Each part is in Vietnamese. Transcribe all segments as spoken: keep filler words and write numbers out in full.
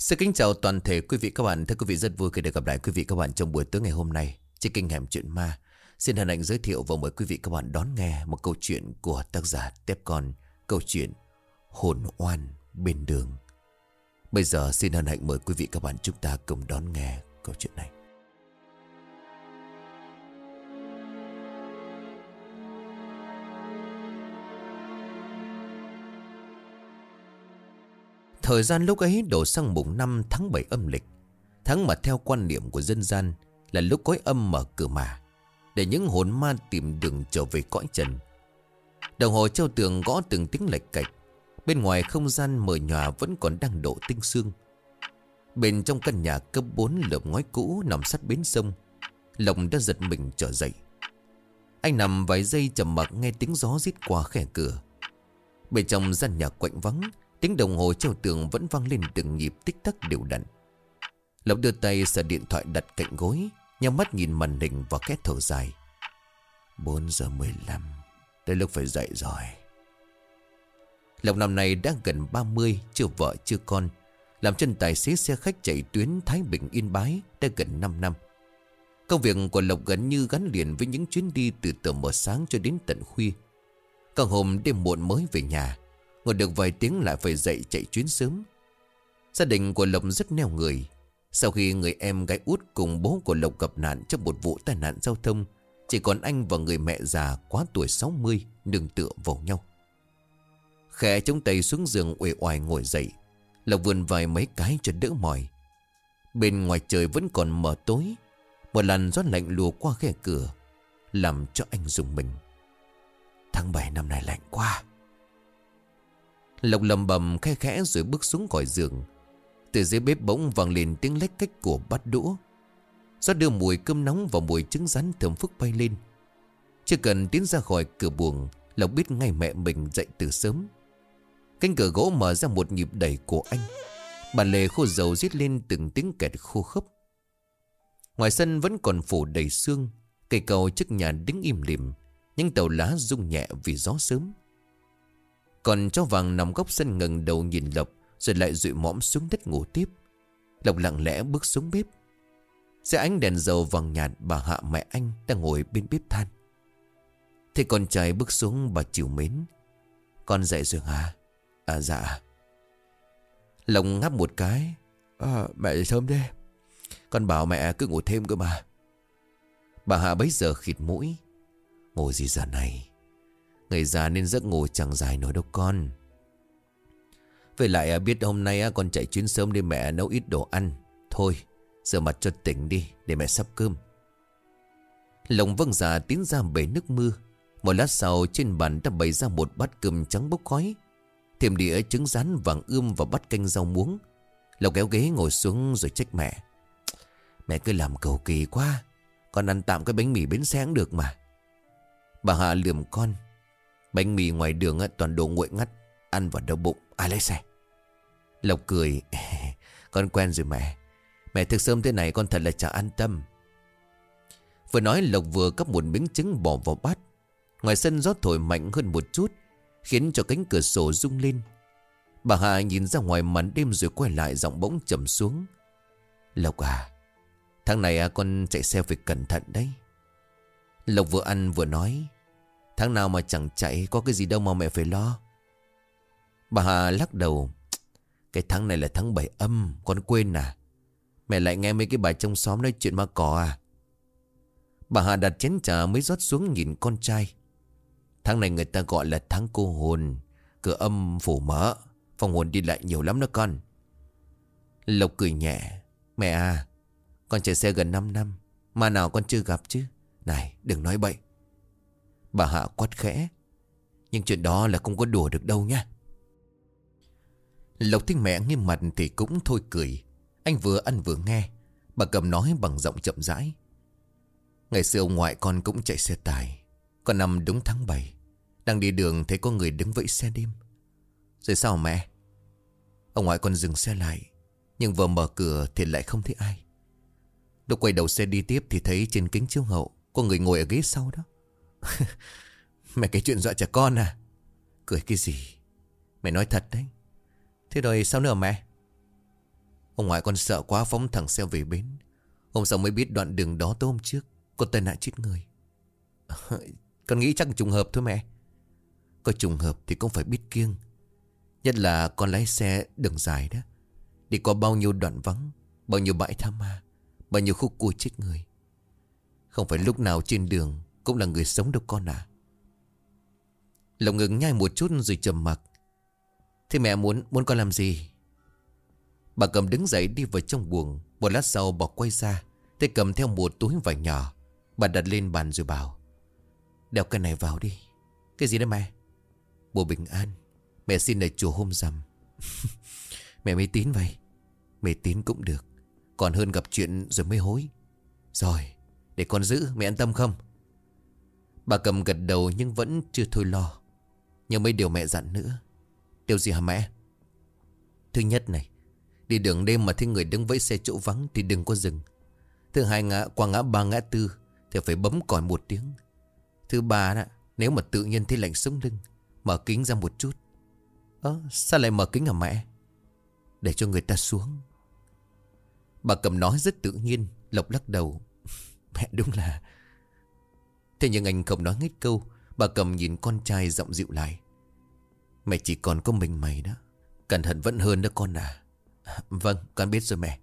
Xin kính chào toàn thể quý vị các bạn. Thưa quý vị, rất vui khi được gặp lại quý vị các bạn trong buổi tối ngày hôm nay trên kênh Hẻm Chuyện Ma. Xin hân hạnh giới thiệu và mời quý vị các bạn đón nghe một câu chuyện của tác giả Tép Con, câu chuyện Hồn Oan Bên Đường. Bây giờ xin hân hạnh mời quý vị các bạn chúng ta cùng đón nghe câu chuyện này. Thời gian lúc ấy đổ sang mùng năm tháng bảy âm lịch, tháng mà theo quan niệm của dân gian là lúc cõi âm mở cửa mà, để những hồn ma tìm đường trở về cõi trần. Đồng hồ treo tường gõ từng tiếng lạch cạch. Bên ngoài không gian mờ nhòa vẫn còn đang độ tinh sương. Bên trong căn nhà cấp bốn lợp ngói cũ nằm sát bến sông, Lộc đã giật mình trở dậy. Anh nằm vài giây trầm mặc nghe tiếng gió rít qua khe cửa. Bên trong gian nhà quạnh vắng, tiếng đồng hồ treo tường vẫn vang lên từng nhịp tích tắc đều đặn. Lộc đưa tay sờ điện thoại đặt cạnh gối, nhắm mắt nhìn màn hình và khẽ thở dài. Bốn giờ mười lăm, tới lúc phải dậy rồi. Lộc năm nay đã gần ba mươi, chưa vợ chưa con, làm chân tài xế xe khách chạy tuyến Thái Bình Yên Bái đã gần năm năm. Công việc của Lộc gần như gắn liền với những chuyến đi từ tờ mờ sáng cho đến tận khuya. Có hôm đêm muộn mới về nhà, ngồi được vài tiếng lại phải dậy chạy chuyến sớm. Gia đình của Lộc rất neo người. Sau khi người em gái út cùng bố của Lộc gặp nạn trong một vụ tai nạn giao thông, chỉ còn anh và người mẹ già quá tuổi sáu mươi nương tựa vào nhau. Khẽ chống tay xuống giường uể oải ngồi dậy, Lộc vươn vai mấy cái cho đỡ mỏi. Bên ngoài trời vẫn còn mờ tối. Một làn gió lạnh lùa qua khe cửa, làm cho anh rùng mình. Tháng bảy năm nay lạnh quá. Lộc lầm bầm khe khẽ rồi bước xuống khỏi giường. Từ dưới bếp bỗng vang lên tiếng lách cách của bát đũa. Gió đưa mùi cơm nóng và mùi trứng rán thơm phức bay lên. Chưa cần tiến ra khỏi cửa buồng, Lộc biết ngay mẹ mình dậy từ sớm. Cánh cửa gỗ mở ra một nhịp đẩy của anh. Bàn lề khô dầu rít lên từng tiếng kẹt khô khốc. Ngoài sân vẫn còn phủ đầy sương. Cây cầu trước nhà đứng im lìm, những tàu lá rung nhẹ vì gió sớm. Còn chó vàng nằm góc sân ngẩng đầu nhìn Lộc, rồi lại dụi mõm xuống đất ngủ tiếp. Lộc lặng lẽ bước xuống bếp. Dưới ánh đèn dầu vàng nhạt, bà Hạ mẹ anh đang ngồi bên bếp than. Thế con trai bước xuống, bà trìu mến. Con dậy rồi hả? À dạ. Lộc ngáp một cái. À, mẹ dậy sớm thế. Con bảo mẹ cứ ngủ thêm cơ mà. Bà Hạ bấy giờ khịt mũi. Ngủ gì giờ này? Người già nên giấc ngủ chẳng dài nổi đâu con. Với lại biết hôm nay con chạy chuyến sớm để mẹ nấu ít đồ ăn. Thôi rửa mặt cho tỉnh đi, để mẹ sắp cơm. Lộc vâng dạ tiến ra bể nước mưa. Một lát sau trên bàn đã bày ra một bát cơm trắng bốc khói, thêm đĩa trứng rán vàng ươm và bát canh rau muống. Lộc kéo ghế ngồi xuống rồi trách mẹ. Mẹ cứ làm cầu kỳ quá, con ăn tạm cái bánh mì bến xe cũng được mà. Bà Hạ lườm con. Bánh mì ngoài đường toàn đồ nguội ngắt, ăn vào đau bụng, ai lấy xe. Lộc cười. Con quen rồi mẹ. Mẹ thức sớm thế này con thật là chẳng an tâm. Vừa nói Lộc vừa cắp một miếng trứng bỏ vào bát. Ngoài sân gió thổi mạnh hơn một chút, khiến cho cánh cửa sổ rung lên. Bà Hạ nhìn ra ngoài màn đêm rồi quay lại, giọng bỗng trầm xuống. Lộc à, tháng này con chạy xe phải cẩn thận đấy. Lộc vừa ăn vừa nói. Tháng nào mà chẳng chạy, có cái gì đâu mà mẹ phải lo. Bà Hà lắc đầu. Cái tháng này là tháng bảy âm, con quên à? Mẹ lại nghe mấy cái bà trong xóm nói chuyện ma cỏ à? Bà Hà đặt chén trà mới rót xuống nhìn con trai. Tháng này người ta gọi là tháng cô hồn. Cửa âm phủ mở, phòng hồn đi lại nhiều lắm đó con. Lộc cười nhẹ. Mẹ à, con chạy xe gần năm năm, mà nào con chưa gặp chứ. Này đừng nói bậy. Bà Hạ quát khẽ. Nhưng chuyện đó là không có đùa được đâu nha. Lộc听mẹ nghiêm mặt thì cũng thôi cười. Anh vừa ăn vừa nghe. Bà cầm nói bằng giọng chậm rãi. Ngày xưa ông ngoại con cũng chạy xe tải. Con năm đúng tháng bảy, đang đi đường thấy có người đứng vẫy xe đêm. Rồi sao mẹ? Ông ngoại con dừng xe lại, nhưng vừa mở cửa thì lại không thấy ai. Lúc quay đầu xe đi tiếp thì thấy trên kính chiếu hậu có người ngồi ở ghế sau đó. Mẹ cái chuyện dọa trẻ con à? Cười cái gì? Mẹ nói thật đấy. Thế rồi sao nữa mẹ? Ông ngoại con sợ quá phóng thẳng xe về bến. Hôm sau mới biết đoạn đường đó tối hôm trước có tai nạn chết người. Con nghĩ chắc trùng hợp thôi mẹ. Có trùng hợp thì cũng phải biết kiêng. Nhất là con lái xe đường dài đó. Đi qua bao nhiêu đoạn vắng, bao nhiêu bãi tha ma, bao nhiêu khúc cua chết người. Không phải lúc nào trên đường cũng là người sống đâu con à. Lộc ngừng nhai một chút rồi trầm mặc. Thế mẹ muốn muốn con làm gì? Bà Cầm đứng dậy đi vào trong buồng. Một lát sau bà quay ra, tay cầm theo một túi vải nhỏ. Bà đặt lên bàn rồi bảo: đeo cái này vào đi. Cái gì đó mẹ? Bùa bình an. Mẹ xin ở chùa Hôm Rằm. Mẹ mê tín vậy? Mê tín cũng được, còn hơn gặp chuyện rồi mới hối. Rồi, để con giữ, mẹ an tâm không? Bà Cầm gật đầu nhưng vẫn chưa thôi lo. Nhớ mấy điều mẹ dặn nữa. Điều gì hả mẹ? Thứ nhất này, đi đường đêm mà thấy người đứng vẫy xe chỗ vắng thì đừng có dừng. Thứ hai, ngã qua ngã ba ngã tư thì phải bấm còi một tiếng. Thứ ba đó, nếu mà tự nhiên thấy lạnh sống lưng, mở kính ra một chút. Ơ, sao lại mở kính hả mẹ? Để cho người ta xuống. Bà Cầm nói rất tự nhiên. Lộc lắc đầu. Mẹ đúng là... Thế nhưng anh không nói hết câu. Bà Cầm nhìn con trai giọng dịu lại. Mẹ chỉ còn có mình mày đó. Cẩn thận vẫn hơn đó con à. Vâng, con biết rồi mẹ.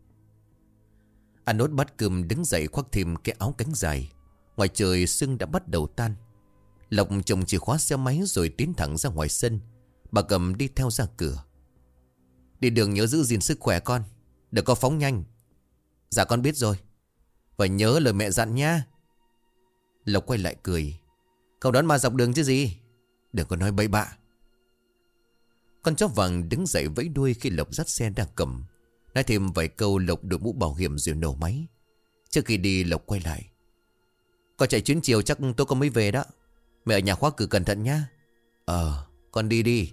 Anh Nốt bắt cơm đứng dậy khoác thêm cái áo cánh dài. Ngoài trời sương đã bắt đầu tan. Lộc chồng chìa khóa xe máy rồi tiến thẳng ra ngoài sân. Bà Cầm đi theo ra cửa. Đi đường nhớ giữ gìn sức khỏe con, đừng có phóng nhanh. Dạ con biết rồi. Và nhớ lời mẹ dặn nha. Lộc quay lại cười. Không đón ma dọc đường chứ gì. Đừng có nói bậy bạ. Con chó vàng đứng dậy vẫy đuôi khi Lộc dắt xe đang cầm. Nói thêm vài câu, Lộc đội mũ bảo hiểm rồi nổ máy. Trước khi đi Lộc quay lại. Con chạy chuyến chiều chắc tôi có mới về đó. Mẹ ở nhà khóa cửa cẩn thận nhá. Ờ, con đi đi.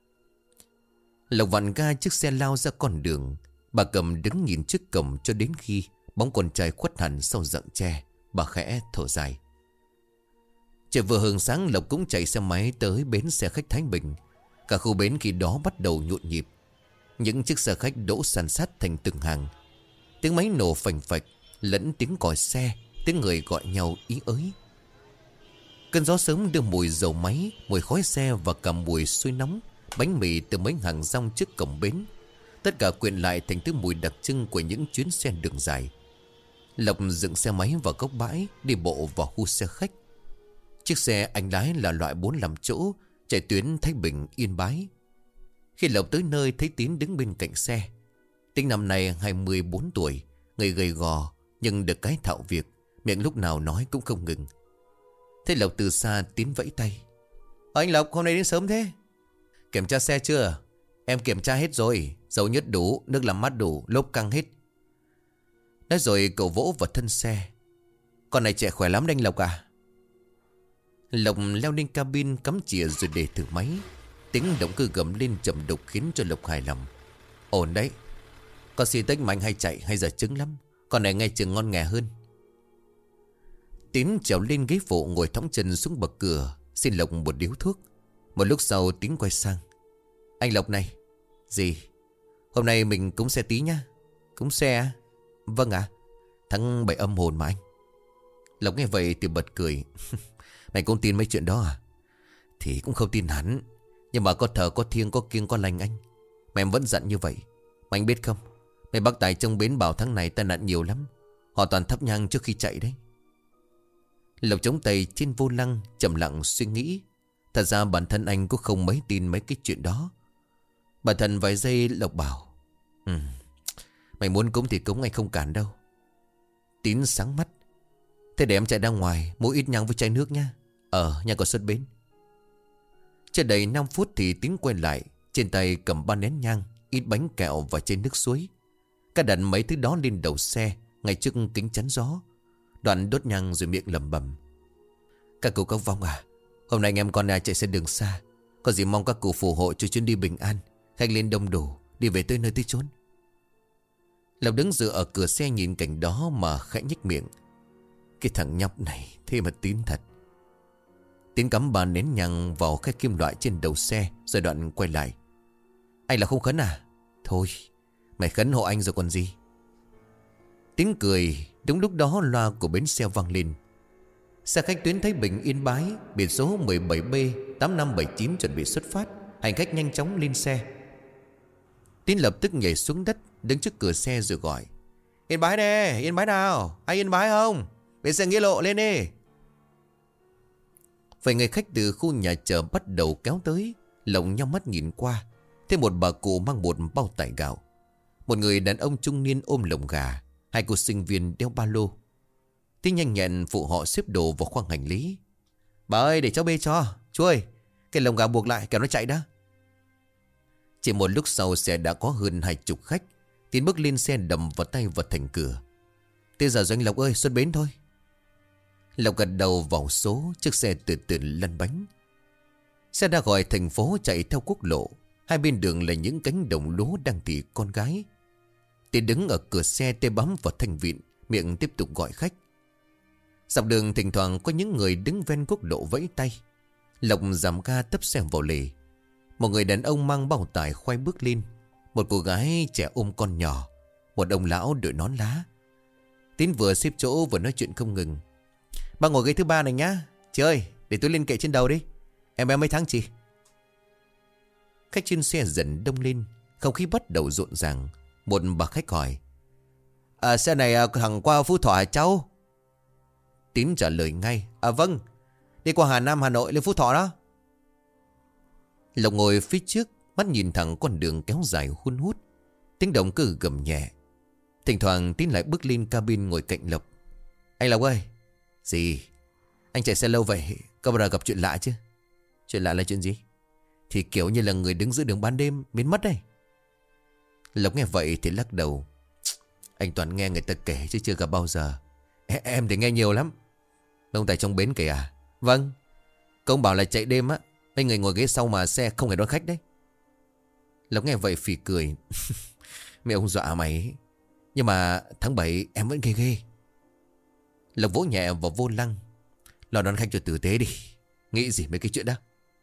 Lộc vặn ga chiếc xe lao ra con đường. Bà Cầm đứng nhìn trước cổng cho đến khi bóng con trai khuất hẳn sau rặng tre. Bà khẽ thở dài. Trời vừa hừng sáng, Lộc cũng chạy xe máy tới bến xe khách Thái Bình. Cả khu bến khi đó bắt đầu nhộn nhịp. Những chiếc xe khách đỗ san sát thành từng hàng. Tiếng máy nổ phành phạch, lẫn tiếng còi xe, tiếng người gọi nhau ý ới. Cơn gió sớm đưa mùi dầu máy, mùi khói xe và cả mùi sôi nóng, bánh mì từ mấy hàng rong trước cổng bến. Tất cả quyện lại thành thứ mùi đặc trưng của những chuyến xe đường dài. Lộc dựng xe máy vào góc bãi, đi bộ vào khu xe khách. Chiếc xe anh lái là loại bốn mươi lăm chỗ, chạy tuyến Thái Bình Yên Bái. Khi Lộc tới nơi thấy Tín đứng bên cạnh xe. Tín năm nay hai mươi bốn tuổi, người gầy gò nhưng được cái thạo việc, miệng lúc nào nói cũng không ngừng. Thế Lộc từ xa Tín vẫy tay. Anh Lộc, hôm nay đến sớm thế? Kiểm tra xe chưa? Em kiểm tra hết rồi. Dầu nhớt đủ, nước làm mát đủ, lốp căng hết. Nói rồi cậu vỗ vào thân xe. Con này trẻ khỏe lắm đấy anh Lộc à. Lộc leo lên cabin cắm chìa rồi để thử máy. Tiếng động cơ gầm lên trầm đục khiến cho Lộc hài lòng. Ổn đấy. Con xì tách mạnh hay chạy hay giờ trứng lắm. Con này nghe chừng ngon nghè hơn. Tín trèo lên ghế phụ ngồi thõng chân xuống bậc cửa, xin Lộc một điếu thuốc. Một lúc sau Tín quay sang. Anh Lộc này. Gì? Hôm nay mình cúng xe Tí nhá. Cúng xe à? Vâng ạ. À? Tháng bảy âm hồn mà anh. Lộc nghe vậy thì bật cười. Mày cũng tin mấy chuyện đó à? Thì cũng không tin hẳn. Nhưng mà có thờ có thiêng có kiêng có lành anh. Mày vẫn dặn như vậy. Mà anh biết không, mấy bác tài trong bến bảo tháng này tai nạn nhiều lắm. Họ toàn thắp nhang trước khi chạy đấy. Lộc chống tay trên vô lăng, chậm lặng suy nghĩ. Thật ra bản thân anh cũng không mấy tin mấy cái chuyện đó. Bản thân vài giây Lộc bảo. Ừ, mày muốn cúng thì cúng, anh không cản đâu. Tín sáng mắt. Thế để em chạy ra ngoài mua ít nhang với chai nước nha. Ờ, nhà còn xuất bến. Chưa đầy năm phút thì Tín quay lại. Trên tay cầm ba nén nhang, ít bánh kẹo và chai nước suối. Cả đặt mấy thứ đó lên đầu xe, ngay trước kính chắn gió. Đoạn đốt nhang rồi miệng lẩm bẩm. Các cụ các vong à, hôm nay anh em con ai chạy xe đường xa, có gì mong các cụ phù hộ cho chuyến đi bình an, khách lên đông đủ, đi về tới nơi tới chốn. Lộc đứng dựa ở cửa xe nhìn cảnh đó mà khẽ nhếch miệng. Cái thằng nhóc này thế mà Tín thật. Tín cắm ba nén nhang vào cái kim loại trên đầu xe, rồi đoạn quay lại. Anh là không khấn à? Thôi, Mày khấn hộ anh rồi còn gì. Tiếng cười. Đúng lúc đó loa của bến xe vang lên. Xe khách tuyến Thái Bình Yên Bái, biển số mười bảy B tám năm bảy chín chuẩn bị xuất phát. Hành khách nhanh chóng lên xe. Tín lập tức nhảy xuống đất, đứng trước cửa xe rồi gọi: Yên Bái nè, Yên Bái nào, ai Yên Bái không? Bến xe Nghĩa Lộ lên đi. Vài người khách từ khu nhà chờ bắt đầu kéo tới. Lộc nhau mắt nhìn qua, thêm một bà cụ mang một bao tải gạo, một người đàn ông trung niên ôm lồng gà, hai cô sinh viên đeo ba lô. Tín nhanh nhẹn phụ họ xếp đồ vào khoang hành lý. Bà ơi, để cháu bê cho. Chú ơi, cái lồng gà buộc lại kẻo nó chạy đó. Chỉ một lúc sau xe đã có hơn hai chục khách. Tín bước lên xe đầm vào tay vào thành cửa. Thế giờ doanh Lộc ơi, xuất bến thôi. Lộc gật đầu vào số. Chiếc xe từ từ lăn bánh. Xe đã gọi thành phố chạy theo quốc lộ. Hai bên đường là những cánh đồng lúa đang tỉ con gái. Tín đứng ở cửa xe, tay bám vào thanh vịn, miệng tiếp tục gọi khách. Dọc đường thỉnh thoảng có những người đứng ven quốc lộ vẫy tay. Lộc giảm ga tấp xe vào lề. Một người đàn ông mang bao tải khoai bước lên. Một cô gái trẻ ôm con nhỏ. Một ông lão đội nón lá. Tín vừa xếp chỗ vừa nói chuyện không ngừng. Bà ngồi ghế thứ ba này nhá. Chị ơi, để tôi lên kệ trên đầu đi. Em bé mấy tháng chị? Khách trên xe dần đông lên. Không khí bắt đầu rộn ràng. Một bà khách hỏi: À, xe này à, thẳng qua Phú Thọ hả cháu? Tín trả lời ngay: À vâng, đi qua Hà Nam Hà Nội lên Phú Thọ đó. Lộc ngồi phía trước, mắt nhìn thẳng con đường kéo dài hun hút. Tiếng động cơ gầm nhẹ. Thỉnh thoảng Tín lại bước lên cabin ngồi cạnh Lộc. Anh Lộc ơi. Gì? Anh chạy xe lâu vậy, có bao giờ gặp chuyện lạ chứ? Chuyện lạ là chuyện gì? Thì kiểu như là người đứng giữa đường ban đêm biến mất đây. Lộc nghe vậy thì lắc đầu. Anh toàn nghe người ta kể chứ chưa gặp bao giờ. E Em thì nghe nhiều lắm. Ông tại trong bến kể à? Vâng. Công bảo là chạy đêm á, mấy người ngồi ghế sau mà xe không hề đón khách đấy. Lộc nghe vậy phì cười. Mấy ông dọa mày. Nhưng mà tháng bảy em vẫn ghê ghê. Lộc vỗ nhẹ vào vô lăng. Lo đón khách cho tử tế đi. Nghĩ gì mấy cái chuyện đó.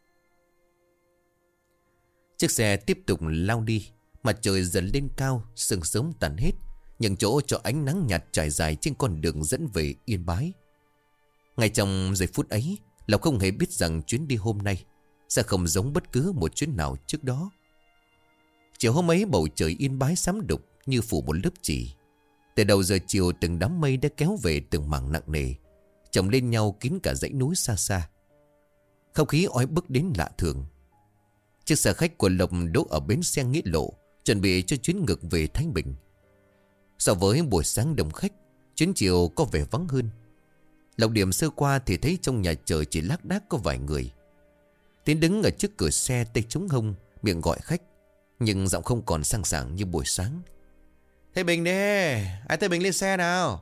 Chiếc xe tiếp tục lao đi. Mặt trời dần lên cao, sương sớm tàn hết, nhường chỗ cho ánh nắng nhạt trải dài trên con đường dẫn về Yên Bái. Ngay trong giây phút ấy, Lộc không hề biết rằng chuyến đi hôm nay sẽ không giống bất cứ một chuyến nào trước đó. Chiều hôm ấy bầu trời Yên Bái xám đục như phủ một lớp chì. Từ đầu giờ chiều từng đám mây đã kéo về từng mảng nặng nề, chồng lên nhau kín cả dãy núi xa xa. Không khí oi bức đến lạ thường. Chiếc xe khách của Lộc đỗ ở bến xe Nghĩa Lộ, chuẩn bị cho chuyến ngược về Thái Bình. So với buổi sáng đông khách, chuyến chiều có vẻ vắng hơn. Lộc điểm sơ qua thì thấy trong nhà chờ chỉ lác đác có vài người. Tiến đứng ở trước cửa xe, tay chống hông, miệng gọi khách, nhưng giọng không còn sang sảng như buổi sáng. Thái Bình đi, ai Thái Bình lên xe nào.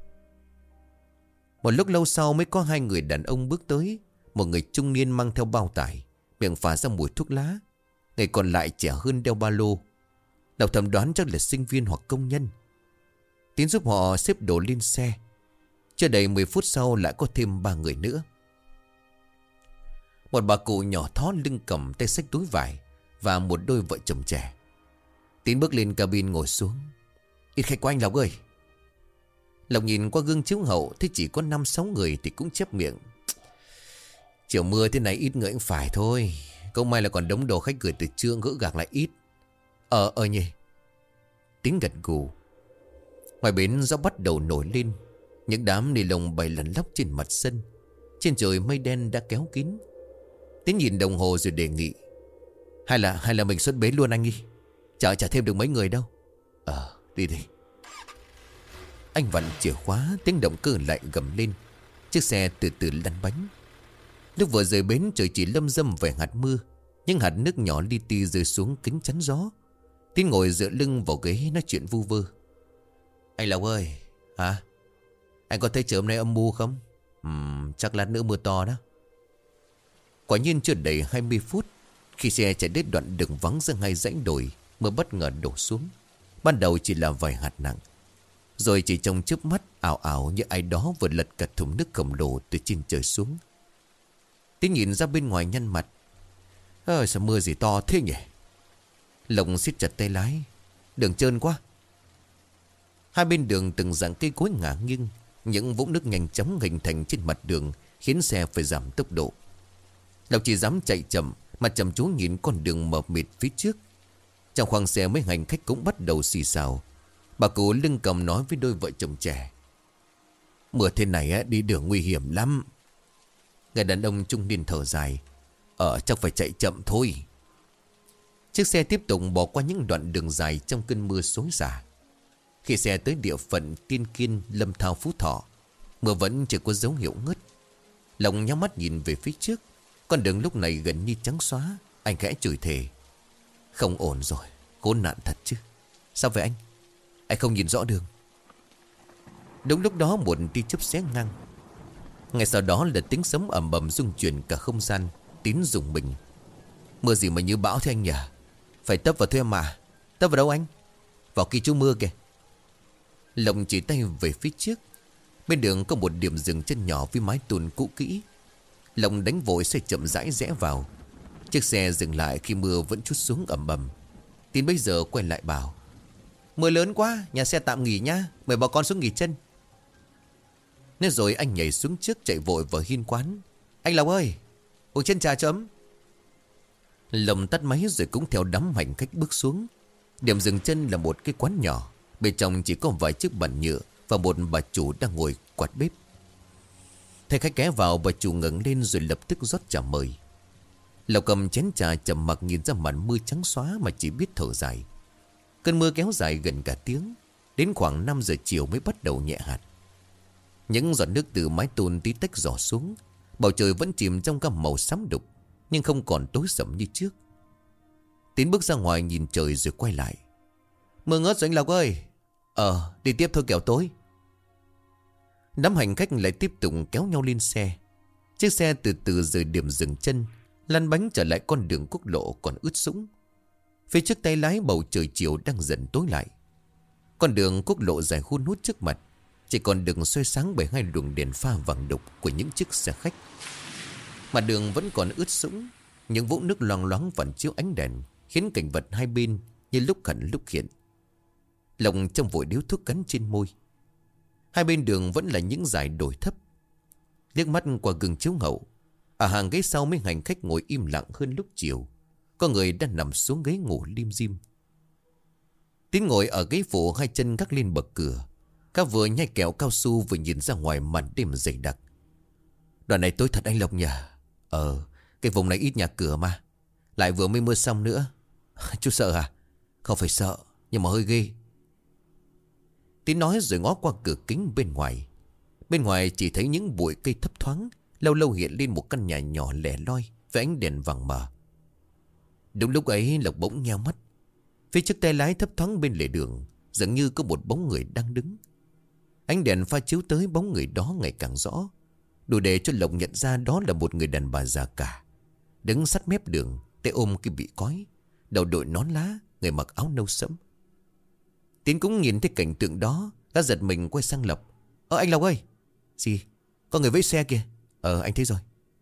Một lúc lâu sau mới có hai người đàn ông bước tới. Một người trung niên mang theo bao tải, miệng phả ra mùi thuốc lá. Người còn lại trẻ hơn đeo ba lô. Lộc thầm đoán chắc là sinh viên hoặc công nhân. Tín giúp họ xếp đồ lên xe. Chưa đầy mười phút sau lại có thêm ba người nữa. Một bà cụ nhỏ thó lưng cầm tay xách túi vải, và một đôi vợ chồng trẻ. Tín bước lên cabin ngồi xuống. Ít khách của anh Lộc ơi. Lộc nhìn qua gương chiếu hậu thấy chỉ có năm sáu người thì cũng chép miệng. Chiều mưa thế này ít người cũng phải thôi. Câu may là còn đống đồ khách gửi từ trưa, gỡ gạc lại ít. Ờ ờ nhỉ. Tín gật gù. Ngoài bến gió bắt đầu nổi lên. Những đám ni lông bày lẩn lóc trên mặt sân. Trên trời mây đen đã kéo kín. Tín nhìn đồng hồ rồi đề nghị. Hay là hay là mình xuất bến luôn anh đi. Chả chả thêm được mấy người đâu. Ờ đi đi. Anh vặn chìa khóa, tiếng động cơ lại gầm lên. Chiếc xe từ từ lăn bánh. Lúc vừa rời bến trời chỉ lâm râm về hạt mưa. Những hạt nước nhỏ li ti rơi xuống kính chắn gió. Tín ngồi dựa lưng vào ghế nói chuyện vu vơ. Anh Lộc ơi. Hả? Anh có thấy trời hôm nay âm mưu không? Ừm, chắc lát nữa mưa to đó. Quả nhiên chưa đầy hai mươi phút, khi xe chạy đến đoạn đường vắng giữa hai dãy đồi, mưa bất ngờ đổ xuống. Ban đầu chỉ là vài hạt nặng, rồi chỉ trong chớp mắt ảo ảo như ai đó vừa lật cả thùng nước khổng lồ từ trên trời xuống. Tín nhìn ra bên ngoài nhăn mặt. Ơi sao mưa gì to thế nhỉ? Lộc siết chặt tay lái. Đường trơn quá. Hai bên đường từng dàn cây cối ngả nghiêng. Những vũng nước nhanh chóng hình thành trên mặt đường, khiến xe phải giảm tốc độ. Lộc chỉ dám chạy chậm, mà chăm chú nhìn con đường mờ mịt phía trước. Trong khoang xe mấy hành khách cũng bắt đầu xì xào. Bà cụ lưng cầm nói với đôi vợ chồng trẻ: Mưa thế này á, đi đường nguy hiểm lắm. Người đàn ông trung niên thở dài: Ờ chắc phải chạy chậm thôi. Chiếc xe tiếp tục bỏ qua những đoạn đường dài trong cơn mưa xối xả. Khi xe tới địa phận Tiên Kiên, Lâm Thao, Phú Thọ, mưa vẫn chưa có dấu hiệu ngớt. Lòng nhắm mắt nhìn về phía trước. Con đường lúc này gần như trắng xóa. Anh khẽ chửi thề: Không ổn rồi, khốn nạn thật chứ. Sao vậy anh? Anh không nhìn rõ đường. Đúng lúc đó một tia chớp xé ngang. Ngay sau đó là tiếng sấm ầm ầm rung chuyển cả không gian. Tín rùng mình: Mưa gì mà như bão thế anh nhỉ? Phải tấp vào thuê mà. Tấp vào đâu anh? Vào kia chú mưa kìa. Lộc chỉ tay về phía trước. Bên đường có một điểm dừng chân nhỏ với mái tôn cũ kỹ. Lộc đánh vội xe chậm rãi rẽ vào. Chiếc xe dừng lại khi mưa vẫn trút xuống ầm ầm. Tín bây giờ quay lại bảo: Mưa lớn quá, nhà xe tạm nghỉ nhá. Mời bà con xuống nghỉ chân. Nên rồi anh nhảy xuống trước, chạy vội vào hiên quán: Anh Lộc ơi, uống chân trà cho ấm. Lộc tắt máy rồi cũng theo đám hành khách bước xuống. Điểm dừng chân là một cái quán nhỏ. Bên trong chỉ có vài chiếc bàn nhựa và một bà chủ đang ngồi quạt bếp. Thấy khách ghé vào, bà chủ ngẩng lên rồi lập tức rót trà mời. Lộc cầm chén trà trầm mặc nhìn ra màn mưa trắng xóa mà chỉ biết thở dài. Cơn mưa kéo dài gần cả tiếng. Đến khoảng năm giờ chiều mới bắt đầu nhẹ hạt. Những giọt nước từ mái tôn tí tách rỏ xuống. Bầu trời vẫn chìm trong các màu xám đục, nhưng không còn tối sẫm như trước. Tín bước ra ngoài nhìn trời rồi quay lại: Mưa ngớt rồi anh Lộc ơi. Ờ đi tiếp thôi kẻo tối. Đám hành khách lại tiếp tục kéo nhau lên xe. Chiếc xe từ từ rời điểm dừng chân, lăn bánh trở lại con đường quốc lộ còn ướt sũng. Phía trước tay lái bầu trời chiều đang dần tối lại. Con đường quốc lộ dài hun hút trước mặt, chỉ còn đường soi sáng bởi hai luồng đèn pha vàng đục của những chiếc xe khách. Mặt đường vẫn còn ướt sũng. Những vũng nước loang loáng phản chiếu ánh đèn, khiến cảnh vật hai bên như lúc hẳn lúc hiện. Lộc trong vội điếu thuốc cắn trên môi. Hai bên đường vẫn là những dải đồi thấp. Liếc mắt qua gương chiếu hậu, ở hàng ghế sau mấy hành khách ngồi im lặng hơn lúc chiều. Có người đang nằm xuống ghế ngủ lim dim. Tín ngồi ở ghế phụ, hai chân gác lên bậc cửa. Các vừa nhai kẹo cao su vừa nhìn ra ngoài màn đêm dày đặc. Đoạn này tối thật anh Lộc nhỉ? Ờ, cái vùng này ít nhà cửa mà. Lại vừa mới mưa xong nữa. Chú sợ à? Không phải sợ, nhưng mà hơi ghê. Tín nói rồi ngó qua cửa kính bên ngoài. Bên ngoài chỉ thấy những bụi cây thấp thoáng. Lâu lâu hiện lên một căn nhà nhỏ lẻ loi với ánh đèn vàng mờ. Đúng lúc ấy Lộc bỗng nheo mắt. Phía trước tay lái thấp thoáng bên lề đường, dường như có một bóng người đang đứng. Ánh đèn pha chiếu tới bóng người đó ngày càng rõ, đủ để cho Lộc nhận ra đó là một người đàn bà già cả, đứng sát mép đường, tay ôm cái bị cói, đầu đội nón lá, người mặc áo nâu sẫm. Tín cũng nhìn thấy cảnh tượng đó, đã giật mình quay sang Lộc. Ơ anh Lộc ơi. Gì? Có người vẫy xe kìa. Ờ anh thấy rồi.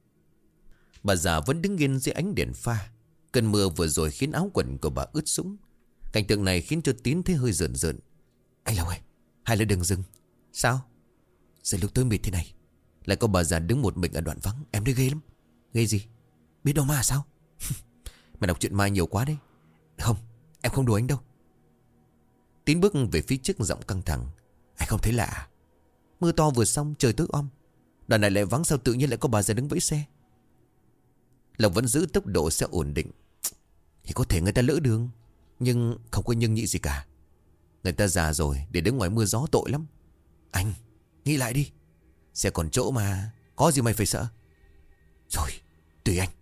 Bà già vẫn đứng yên dưới ánh đèn pha. Cơn mưa vừa rồi khiến áo quần của bà ướt sũng. Cảnh tượng này khiến cho Tín thấy hơi rợn rợn. Anh Lộc ơi, hay là đừng dừng. Sao? Giờ lúc tối mịt thế này, lại có bà già đứng một mình ở đoạn vắng. Em thấy ghê lắm. Ghê gì? Biết đâu ma sao? Mày đọc chuyện ma nhiều quá đấy. Không, em không đùa anh đâu. Tín bước về phía trước giọng căng thẳng. Anh không thấy lạ? Mưa to vừa xong, trời tối om, đoạn này lại vắng, sao tự nhiên lại có bà già đứng vẫy xe? Lộc vẫn giữ tốc độ xe ổn định. Thì có thể người ta lỡ đường, nhưng không có nhưng nhị gì cả. Người ta già rồi, để đứng ngoài mưa gió tội lắm. Anh, nghĩ lại đi. Xe còn chỗ mà, có gì mày phải sợ. Rồi, tùy anh.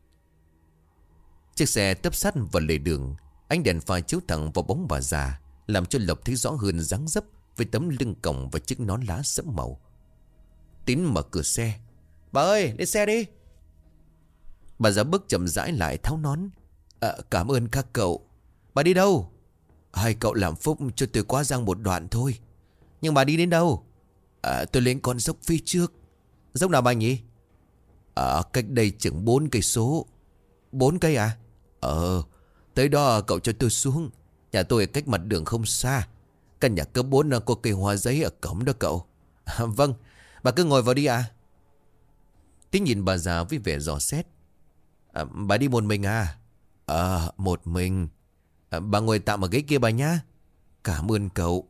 Chiếc xe tấp sát vào lề đường. Ánh đèn pha chiếu thẳng vào bóng bà già, làm cho Lộc thấy rõ hơn dáng dấp với tấm lưng còng và chiếc nón lá sẫm màu. Tín mở cửa xe. Bà ơi, lên xe đi. Bà già bước chậm rãi lại tháo nón. À, cảm ơn các cậu. Bà đi đâu? Hai cậu làm phúc cho tôi qua giang một đoạn thôi. Nhưng bà đi đến đâu? À, tôi lên con dốc phía trước. Dốc nào bà nhỉ? À, cách đây chừng bốn cây số. Bốn cây à? Ờ, tới đó cậu cho tôi xuống. Nhà tôi ở cách mặt đường không xa. Căn nhà cấp bốn có cây hoa giấy ở cổng đó cậu. À, vâng, bà cứ ngồi vào đi à. Tín nhìn bà già với vẻ dò xét. À, bà đi một mình à? Ờ, một mình. À, bà ngồi tạm ở ghế kia bà nhá. Cảm ơn cậu.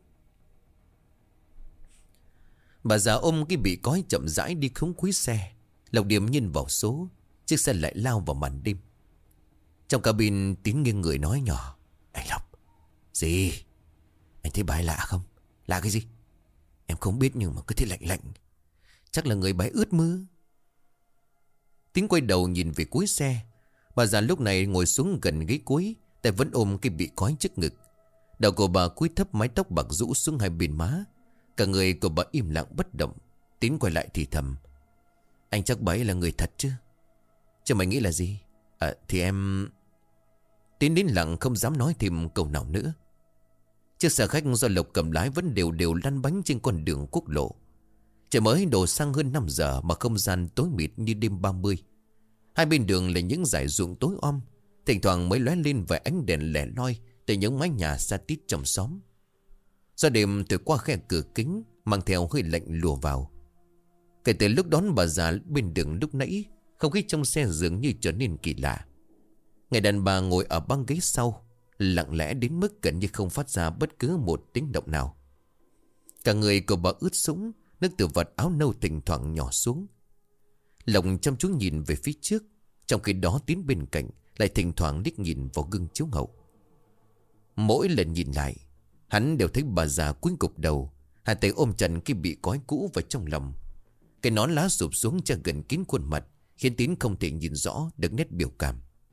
Bà già ôm cái bị cói chậm rãi đi khống quý xe. Lộc Điểm nhìn vào số. Chiếc xe lại lao vào màn đêm. Trong cabin Tín nghiêng người nói nhỏ. Anh Lộc. Gì? Anh thấy bà ấy lạ không? Lạ cái gì? Em không biết nhưng mà cứ thấy lạnh lạnh. Chắc là người bà ấy ướt mưa. Tín quay đầu nhìn về cuối xe. Bà già lúc này ngồi xuống gần ghế cuối, tay vẫn ôm cái bị cói trước ngực. Đầu của bà cúi thấp, mái tóc bạc rũ xuống hai bên má. Cả người của bà im lặng bất động. Tín quay lại thì thầm. Anh chắc bà ấy là người thật chứ? Chứ mày nghĩ là gì? À thì em... Tín đến lặng không dám nói thêm câu nào nữa. Chiếc xe khách do Lộc cầm lái vẫn đều đều lăn bánh trên con đường quốc lộ. Trời mới đổ sang hơn năm giờ mà không gian tối mịt như đêm ba mươi. Hai bên đường là những dải ruộng tối om, thỉnh thoảng mới lóe lên vài ánh đèn lẻ loi từ những mái nhà xa tít trong xóm. Gió đêm từ qua khe cửa kính mang theo hơi lạnh lùa vào. Kể từ lúc đón bà già bên đường lúc nãy, không khí trong xe dường như trở nên kỳ lạ. Người đàn bà ngồi ở băng ghế sau, lặng lẽ đến mức gần như không phát ra bất cứ một tiếng động nào. Cả người của bà ướt sũng, nước từ vạt áo nâu thỉnh thoảng nhỏ xuống. Lộc chăm chú nhìn về phía trước, trong khi đó Tín bên cạnh lại thỉnh thoảng liếc nhìn vào gương chiếu hậu. Mỗi lần nhìn lại, hắn đều thấy bà già cúi gục đầu, hai tay ôm chặt cái bị cói cũ vào trong lòng. Cái nón lá sụp xuống cho gần kín khuôn mặt, khiến Tín không thể nhìn rõ được nét biểu cảm.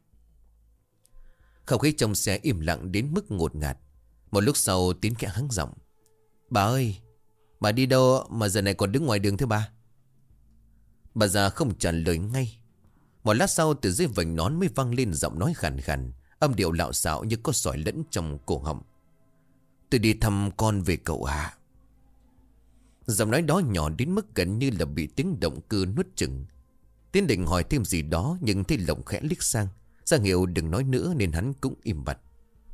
Không khí trong xe im lặng đến mức ngột ngạt. Một lúc sau Tín khẽ hắng giọng. Bà ơi, bà đi đâu mà giờ này còn đứng ngoài đường thế bà? Bà già không trả lời ngay. Một lát sau từ dưới vành nón mới vang lên giọng nói khàn khàn, âm điệu lạo xạo như có sỏi lẫn trong cổ họng. Tôi đi thăm con về cậu à. Giọng nói đó nhỏ đến mức gần như là bị tiếng động cơ nuốt chửng. Tín định hỏi thêm gì đó nhưng thấy Lộc khẽ liếc sang, ra hiệu đừng nói nữa nên hắn cũng im bặt.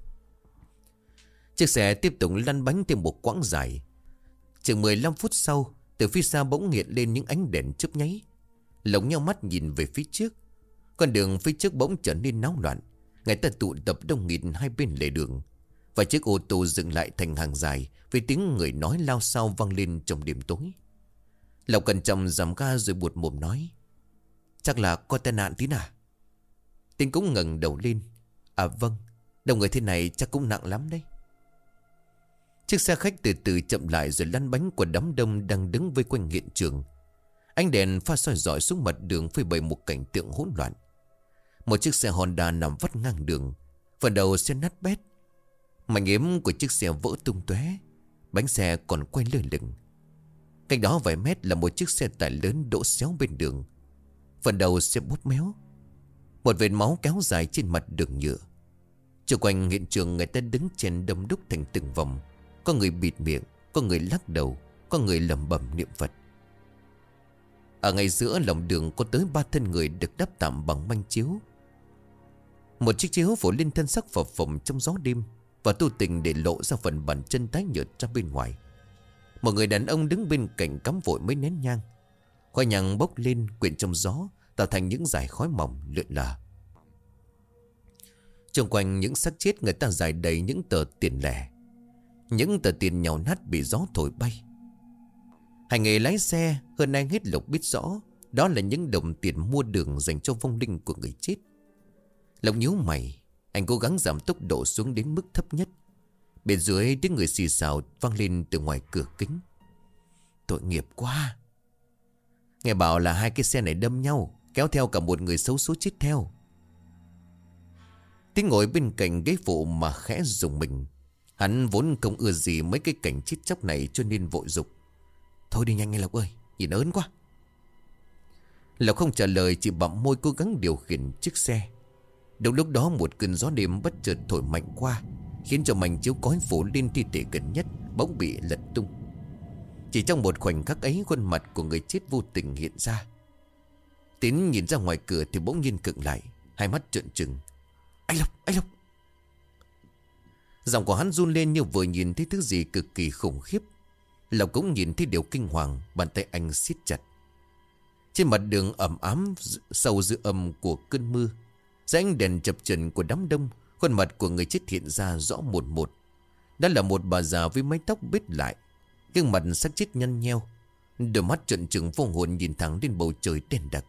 Chiếc xe tiếp tục lăn bánh thêm một quãng dài. Chừng mười lăm phút sau, từ phía xa bỗng hiện lên những ánh đèn chớp nháy. Lộc nheo mắt nhìn về phía trước. Con đường phía trước bỗng trở nên náo loạn. Người ta tụ tập đông nghịt hai bên lề đường. Và chiếc ô tô dừng lại thành hàng dài với tiếng người nói lao xao vang lên trong đêm tối. Lộc cẩn trọng giảm ga rồi buột mồm nói. Chắc là có tai nạn Tín à? Tín cũng ngẩng đầu lên. À vâng, đông người thế này chắc cũng nặng lắm đấy. Chiếc xe khách từ từ chậm lại rồi lăn bánh qua đám đông đang đứng vây quanh hiện trường. Ánh đèn pha soi rọi xuống mặt đường phơi bày một cảnh tượng hỗn loạn. Một chiếc xe Honda nằm vắt ngang đường, phần đầu xe nát bét. Mảnh yếm của chiếc xe vỡ tung tóe, bánh xe còn quay lơ lửng. Cách đó vài mét là một chiếc xe tải lớn đỗ xéo bên đường, phần đầu xe bút méo. Một vệt máu kéo dài trên mặt đường nhựa. Xung quanh hiện trường người ta đứng chen đông đúc thành từng vòng. Có người bịt miệng, có người lắc đầu, có người lẩm bẩm niệm Phật. Ở ngay giữa lòng đường có tới ba thân người được đắp tạm bằng manh chiếu. Một chiếc chiếu phủ lên thân sắc phập phồng trong gió đêm và tu tình để lộ ra phần bàn chân tái nhợt ra bên ngoài. Một người đàn ông đứng bên cạnh cắm vội mấy nén nhang. Khói nhang bốc lên quyện trong gió, tạo thành những dải khói mỏng lượn lờ. Xung quanh những xác chết người ta rải đầy những tờ tiền lẻ. Những tờ tiền nhàu nát bị gió thổi bay. Hành nghề lái xe hơn ai hết Lộc biết rõ, đó là những đồng tiền mua đường dành cho vong linh của người chết. Lộc nhíu mày, anh cố gắng giảm tốc độ xuống đến mức thấp nhất. Bên dưới tiếng người xì xào vang lên từ ngoài cửa kính. Tội nghiệp quá. Nghe bảo là hai cái xe này đâm nhau, kéo theo cả một người xấu số chết theo. Tiếng ngồi bên cạnh ghế phụ mà khẽ rùng mình. Hắn vốn không ưa gì mấy cái cảnh chết chóc này cho nên vội dục. Thôi đi nhanh ngay Lộc ơi, nhìn ớn quá. Lộc không trả lời, chỉ bặm môi cố gắng điều khiển chiếc xe. Đúng lúc đó một cơn gió đêm bất chợt thổi mạnh qua, khiến cho mảnh chiếu cói phủ lên thi thể gần nhất bỗng bị lật tung. Chỉ trong một khoảnh khắc ấy, khuôn mặt của người chết vô tình hiện ra. Tín nhìn ra ngoài cửa thì bỗng nhiên khựng lại, hai mắt trợn trừng. Anh Lộc, anh Lộc. Giọng của hắn run lên như vừa nhìn thấy thứ gì cực kỳ khủng khiếp. Lộc cũng nhìn thấy điều kinh hoàng. Bàn tay anh siết chặt. Trên mặt đường ẩm ám sau dư âm của cơn mưa, dưới ánh đèn chập chờn của đám đông, khuôn mặt của người chết hiện ra rõ một một. Đó là một bà già với mái tóc bết lại, gương mặt sắc chết nhăn nheo, đôi mắt trợn trừng vô hồn nhìn thẳng lên bầu trời đen đặc.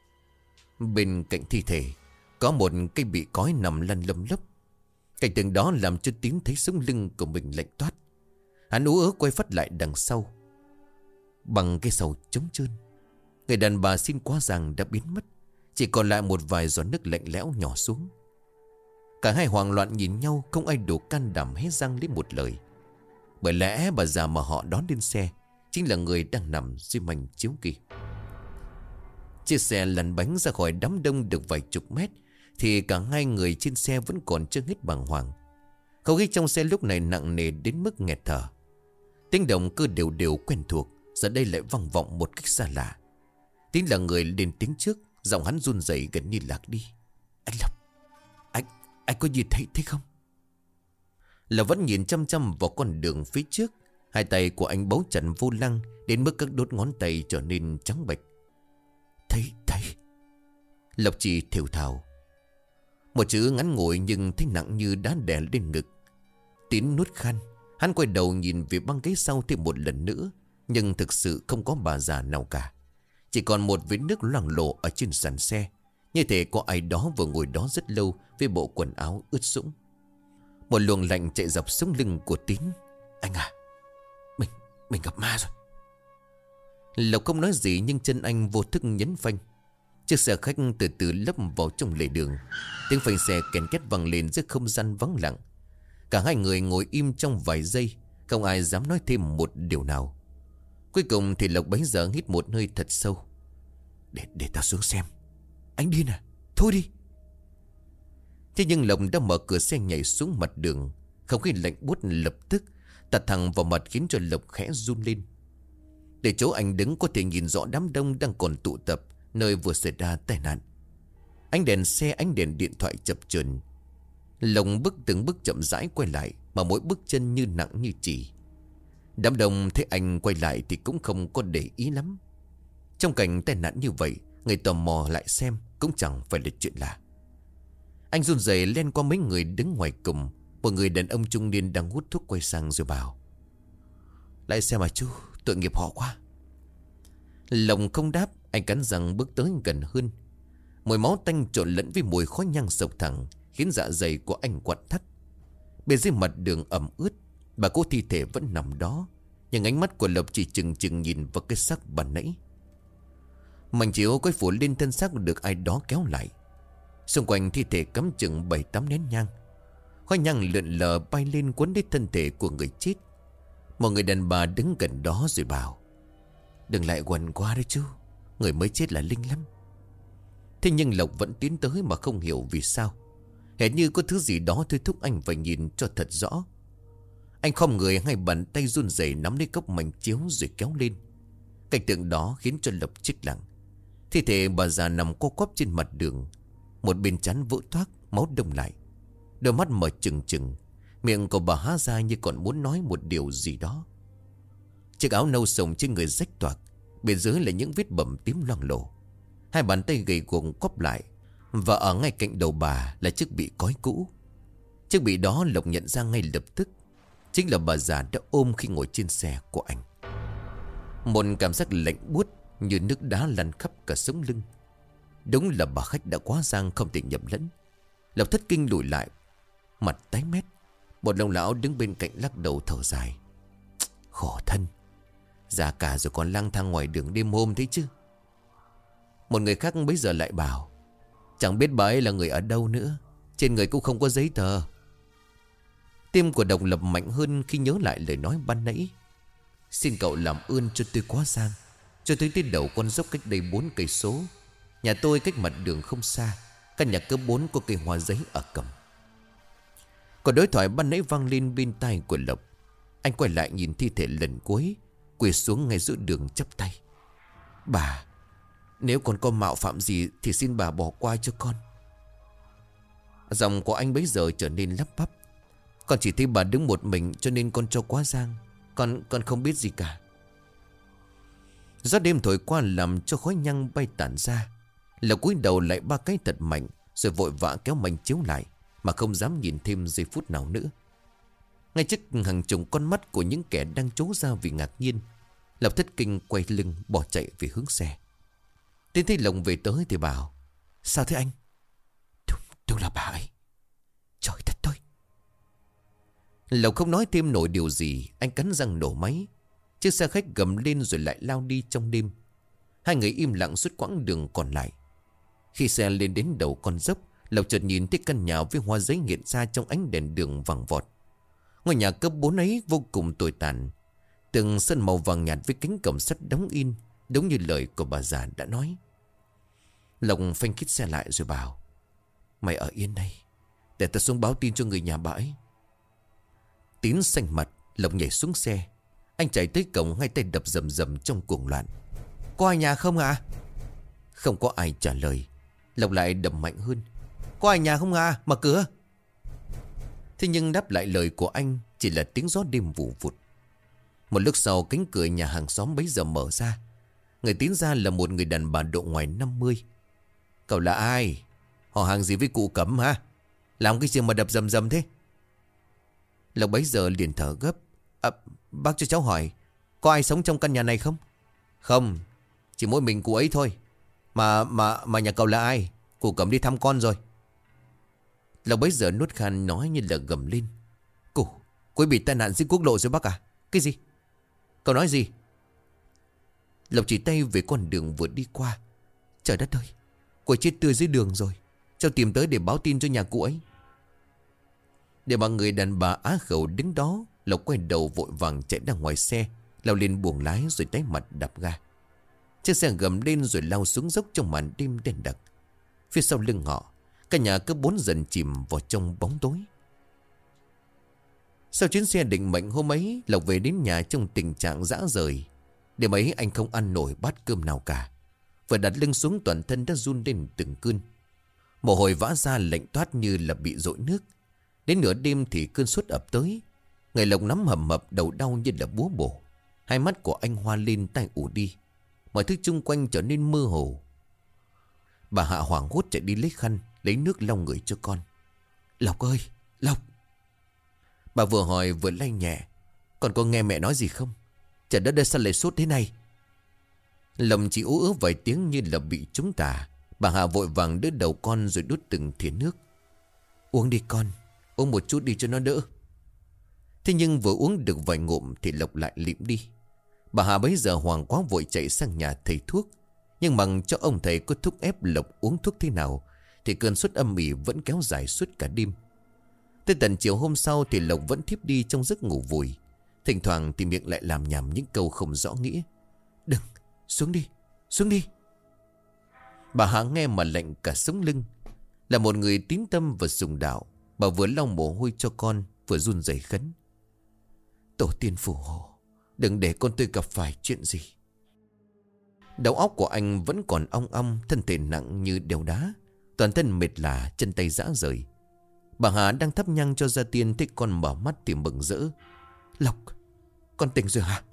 Bên cạnh thi thể có một cây bị cói nằm lăn lầm lấp. Cảnh tượng đó làm cho Tín thấy sống lưng của mình lạnh toát. Hắn ú ớ quay phát lại đằng sau. Bằng cái sầu trống trơn, người đàn bà xin quá rằng đã biến mất, chỉ còn lại một vài giọt nước lạnh lẽo nhỏ xuống. Cả hai hoảng loạn nhìn nhau, không ai đủ can đảm hé răng lấy một lời. Bởi lẽ bà già mà họ đón lên xe chính là người đang nằm dưới mảnh chiếu kia. Chiếc xe lăn bánh ra khỏi đám đông được vài chục mét, thì cả hai người trên xe vẫn còn chưa hết bàng hoàng. Không khí trong xe lúc này nặng nề đến mức nghẹt thở. Tiếng động cơ đều đều quen thuộc giờ đây lại vang vọng một cách xa lạ. Tín là người lên tiếng trước, giọng hắn run rẩy gần như lạc đi. Anh Lộc, Anh, anh có nhìn thấy thấy không? Là vẫn nhìn chăm chăm vào con đường phía trước. Hai tay của anh bấu chặt vô lăng đến mức các đốt ngón tay trở nên trắng bệch. Thấy, thấy. Lộc chỉ thều thào. Một chữ ngắn ngủi nhưng thấy nặng như đá đè lên ngực. Tín nuốt khan. Hắn quay đầu nhìn về băng ghế sau thêm một lần nữa. Nhưng thực sự không có bà già nào cả. Chỉ còn một vết nước loang lổ ở trên sàn xe. Như thể có ai đó vừa ngồi đó rất lâu với bộ quần áo ướt sũng. Một luồng lạnh chạy dọc sống lưng của Tín. Anh à, Mình, mình gặp ma rồi. Lộc không nói gì nhưng chân anh vô thức nhấn phanh. Chiếc xe khách từ từ lấp vào trong lề đường. Tiếng phanh xe kèn két vang lên giữa không gian vắng lặng. Cả hai người ngồi im trong vài giây, không ai dám nói thêm một điều nào. Cuối cùng thì Lộc bấy giờ hít một hơi thật sâu. Để, để tao xuống xem. Anh điên à? Thôi đi. Thế nhưng Lộc đã mở cửa xe nhảy xuống mặt đường. Không khí lạnh buốt lập tức tạt thẳng vào mặt khiến cho Lộc khẽ run lên. Để chỗ anh đứng có thể nhìn rõ đám đông đang còn tụ tập nơi vừa xảy ra tai nạn. Ánh đèn xe, ánh đèn điện thoại chập chờn. Lộc bước từng bước chậm rãi quay lại, mà mỗi bước chân như nặng như chì. Đám đông thấy anh quay lại thì cũng không có để ý lắm. Trong cảnh tai nạn như vậy, người tò mò lại xem cũng chẳng phải là chuyện lạ. Anh run rẩy len qua mấy người đứng ngoài cùng. Một người đàn ông trung niên đang hút thuốc quay sang rồi bảo: Lại xe mà chú, tội nghiệp họ quá. Lòng không đáp, anh cắn răng bước tới gần hơn. Mùi máu tanh trộn lẫn với mùi khói nhang sộc thẳng khiến dạ dày của anh quặn thắt. Bên dưới mặt đường ẩm ướt, bà cô thi thể vẫn nằm đó, nhưng ánh mắt của Lộc chỉ chừng chừng nhìn vào cái xác ban nãy. Mảnh chiếu quay phủ lên thân xác được ai đó kéo lại. Xung quanh thi thể cắm chừng bảy tám nén nhang. Khói nhang lượn lờ bay lên cuốn đến thân thể của người chết. Một người đàn bà đứng gần đó rồi bảo: Đừng lại quần quá đấy chú, người mới chết là linh lắm. Thế nhưng Lộc vẫn tiến tới mà không hiểu vì sao. Hệt như có thứ gì đó thôi thúc anh phải nhìn cho thật rõ. Anh khom người, hai bàn tay run rẩy nắm lấy cốc mảnh chiếu rồi kéo lên. Cảnh tượng đó khiến cho Lộc chết lặng. Thi thể bà già nằm co quắp trên mặt đường. Một bên trán vỡ toác, máu đông lại. Đôi mắt mở trừng trừng. Miệng của bà há ra như còn muốn nói một điều gì đó. Chiếc áo nâu sồng trên người rách toạc, bên dưới là những vết bầm tím loang lổ. Hai bàn tay gầy guộc quắp lại. Và ở ngay cạnh đầu bà là chiếc bị cói cũ. Chiếc bị đó Lộc nhận ra ngay lập tức. Chính là bà già đã ôm khi ngồi trên xe của anh. Một cảm giác lạnh buốt như nước đá lăn khắp cả sống lưng. Đúng là bà khách đã quá giang không thể nhầm lẫn. Lộc thất kinh lùi lại, mặt tái mét. Một ông lão đứng bên cạnh lắc đầu thở dài: Khổ thân, già cả rồi còn lang thang ngoài đường đêm hôm thế chứ. Một người khác bấy giờ lại bảo: Chẳng biết bà ấy là người ở đâu nữa, trên người cũng không có giấy tờ. Tim của Đồng Lập mạnh hơn khi nhớ lại lời nói ban nãy: Xin cậu làm ơn cho tôi quá giang, cho tới tới đầu con dốc cách đây bốn cây số. Nhà tôi cách mặt đường không xa, căn nhà cấp bốn có cây hoa giấy ở cầm. Còn đối thoại ban nãy vang lên bên tai của Lộc. Anh quay lại nhìn thi thể lần cuối, quỳ xuống ngay giữa đường chắp tay: Bà, nếu còn có mạo phạm gì thì xin bà bỏ qua cho con. Giọng của anh bấy giờ trở nên lắp bắp: Con chỉ thấy bà đứng một mình cho nên con cho quá giang. Con con không biết gì cả. Gió đêm thổi qua làm cho khói nhang bay tản ra. Lộc cúi đầu lại ba cái thật mạnh, rồi vội vã kéo mảnh chiếu lại, mà không dám nhìn thêm giây phút nào nữa. Ngay trước hàng chục con mắt của những kẻ đang trố ra vì ngạc nhiên, Lộc thất kinh quay lưng bỏ chạy về hướng xe. Đến thấy Lộc về tới thì bảo: Sao thế anh? Đúng, đúng là bà ấy. Trời thật thôi. Lộc không nói thêm nổi điều gì. Anh cắn răng nổ máy. Chiếc xe khách gầm lên rồi lại lao đi trong đêm. Hai người im lặng suốt quãng đường còn lại. Khi xe lên đến đầu con dốc, Lộc chợt nhìn thấy căn nhà với hoa giấy hiện ra trong ánh đèn đường vàng vọt. Ngôi nhà cấp bốn ấy vô cùng tồi tàn. Tường sân màu vàng nhạt với cánh cổng sắt đóng in, đúng như lời của bà già đã nói. Lộc phanh kít xe lại rồi bảo: Mày ở yên đây, để tao xuống báo tin cho người nhà bà ấy. Tín xanh mặt, Lộc nhảy xuống xe. Anh chạy tới cổng, hai tay đập rầm rầm trong cuồng loạn. Có ai nhà không à? Không có ai trả lời. Lộc lại đập mạnh hơn. Có ai nhà không à? Mở cửa. Thế nhưng đáp lại lời của anh chỉ là tiếng gió đêm vù vụt. Một lúc sau, cánh cửa nhà hàng xóm bấy giờ mở ra. Người tiến ra là một người đàn bà độ ngoài năm mươi. Cậu là ai? Họ hàng gì với cụ Cẩm hả? Làm cái gì mà đập rầm rầm thế? Lộc bấy giờ liền thở gấp. À, bác cho cháu hỏi, có ai sống trong căn nhà này không? Không, chỉ mỗi mình cụ ấy thôi. Mà mà mà nhà cậu là ai? Cụ Cẩm đi thăm con rồi. Lộc bấy giờ nuốt khan nói như là gầm lên. Cụ, cô ấy bị tai nạn dưới quốc lộ rồi bác à? Cái gì? Cậu nói gì? Lộc chỉ tay về con đường vừa đi qua. Trời đất ơi, cô ấy chết tươi dưới đường rồi. Cháu tìm tới để báo tin cho nhà cụ ấy. Để mà người đàn bà á khẩu đứng đó, Lộc quay đầu vội vàng chạy ra ngoài xe, lao lên buồng lái rồi tái mặt đạp ga. Chiếc xe gầm lên rồi lao xuống dốc trong màn đêm đen đặc. Phía sau lưng họ, căn nhà cấp bốn dần chìm vào trong bóng tối. Sau chuyến xe định mệnh hôm ấy, Lộc về đến nhà trong tình trạng rã rời. Đêm ấy anh không ăn nổi bát cơm nào cả. Vừa đặt lưng xuống, toàn thân đã run lên từng cơn. Mồ hôi vã ra lạnh toát như là bị dội nước. Đến nửa đêm thì cơn sốt ập tới. Người Lộc nắm hầm hập, đầu đau như là búa bổ. Hai mắt của anh hoa lên, tai ù đi. Mọi thứ chung quanh trở nên mơ hồ. Bà Hạ hoảng hốt chạy đi lấy khăn, lấy nước lau người cho con. Lộc ơi, Lộc. Bà vừa hỏi vừa lay nhẹ. Con có nghe mẹ nói gì không? Trời đất ơi, sao lại sốt thế này? Lòng chỉ ú ớ vài tiếng như là bị trúng tà. Bà Hạ vội vàng đỡ đầu con rồi đút từng thìa nước. Uống đi con, uống một chút đi cho nó đỡ. Thế nhưng vừa uống được vài ngụm thì Lộc lại lịm đi. Bà Hà bấy giờ hoảng quá vội chạy sang nhà thầy thuốc. Nhưng bằng cho ông thầy có thúc ép Lộc uống thuốc thế nào thì cơn sốt âm ỉ vẫn kéo dài suốt cả đêm. Tới tận chiều hôm sau thì Lộc vẫn thiếp đi trong giấc ngủ vùi. Thỉnh thoảng thì miệng lại làm nhảm những câu không rõ nghĩa. Đừng, xuống đi, xuống đi. Bà Hà nghe mà lạnh cả sống lưng. Là một người tín tâm và sùng đạo, bà vừa lau mồ hôi cho con, vừa run rẩy khấn. Tổ tiên phù hộ, đừng để con tôi gặp phải chuyện gì. Đầu óc của anh vẫn còn ong ong, thân thể nặng như đèo đá, toàn thân mệt lả, chân tay rã rời. Bà Hà đang thắp nhang cho gia tiên, thấy con mở mắt thì mừng rỡ. Lộc, con tỉnh rồi hả?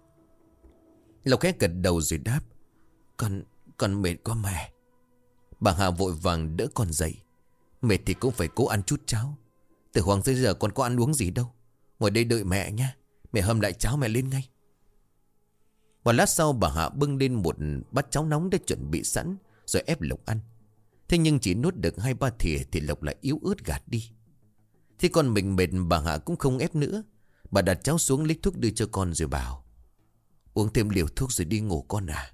Lộc khẽ gật đầu rồi đáp. Con, con mệt quá mẹ. Bà Hà vội vàng đỡ con dậy. Mệt thì cũng phải cố ăn chút cháo. Từ hoàng tới giờ con có ăn uống gì đâu. Ngồi đây đợi mẹ nha. Mẹ hâm lại cháo mẹ lên ngay. Một lát sau bà Hạ bưng lên một bát cháo nóng đã chuẩn bị sẵn, rồi ép Lộc ăn. Thế nhưng chỉ nuốt được hai ba thìa thì Lộc lại yếu ớt gạt đi. Thế con mình mệt, bà Hạ cũng không ép nữa. Bà đặt cháo xuống lấy thuốc đưa cho con rồi bảo. Uống thêm liều thuốc rồi đi ngủ con à.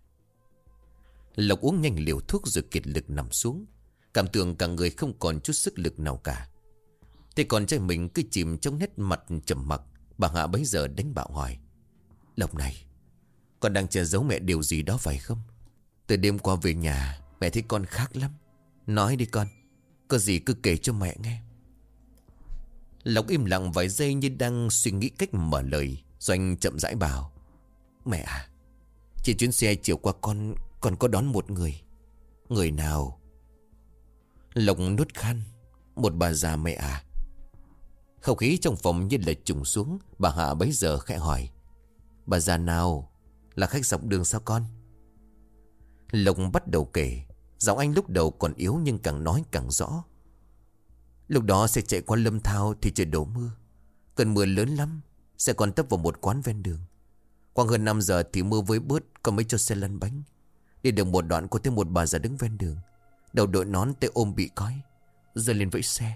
Lộc uống nhanh liều thuốc rồi kiệt lực nằm xuống. Cảm tưởng cả người không còn chút sức lực nào cả. Thế còn trai mình cứ chìm trong nét mặt trầm mặc. Bà Hạ bấy giờ đánh bạo hỏi. Lộc này, con đang che giấu mẹ điều gì đó phải không? Từ đêm qua về nhà mẹ thấy con khác lắm. Nói đi con, có gì cứ kể cho mẹ nghe. Lộc im lặng vài giây như đang suy nghĩ cách mở lời. Rồi anh chậm rãi bảo. Mẹ à, trên chuyến xe chiều qua con Con có đón một người. Người nào? Lộc nuốt khan. Một bà già mẹ à? Không khí trong phòng như là trùng xuống. Bà Hạ bấy giờ khẽ hỏi: Bà già nào? Là khách dọc đường sao con? Lộc bắt đầu kể. Giọng anh lúc đầu còn yếu nhưng càng nói càng rõ. Lúc đó xe chạy qua lâm thao thì trời đổ mưa. Cơn mưa lớn lắm. Xe còn tấp vào một quán ven đường. Khoảng hơn năm giờ thì mưa với bớt, còn mới cho xe lăn bánh. Đi được một đoạn có thêm một bà già đứng ven đường. Đầu đội nón, tay ôm bị cói, giơ lên vẫy xe.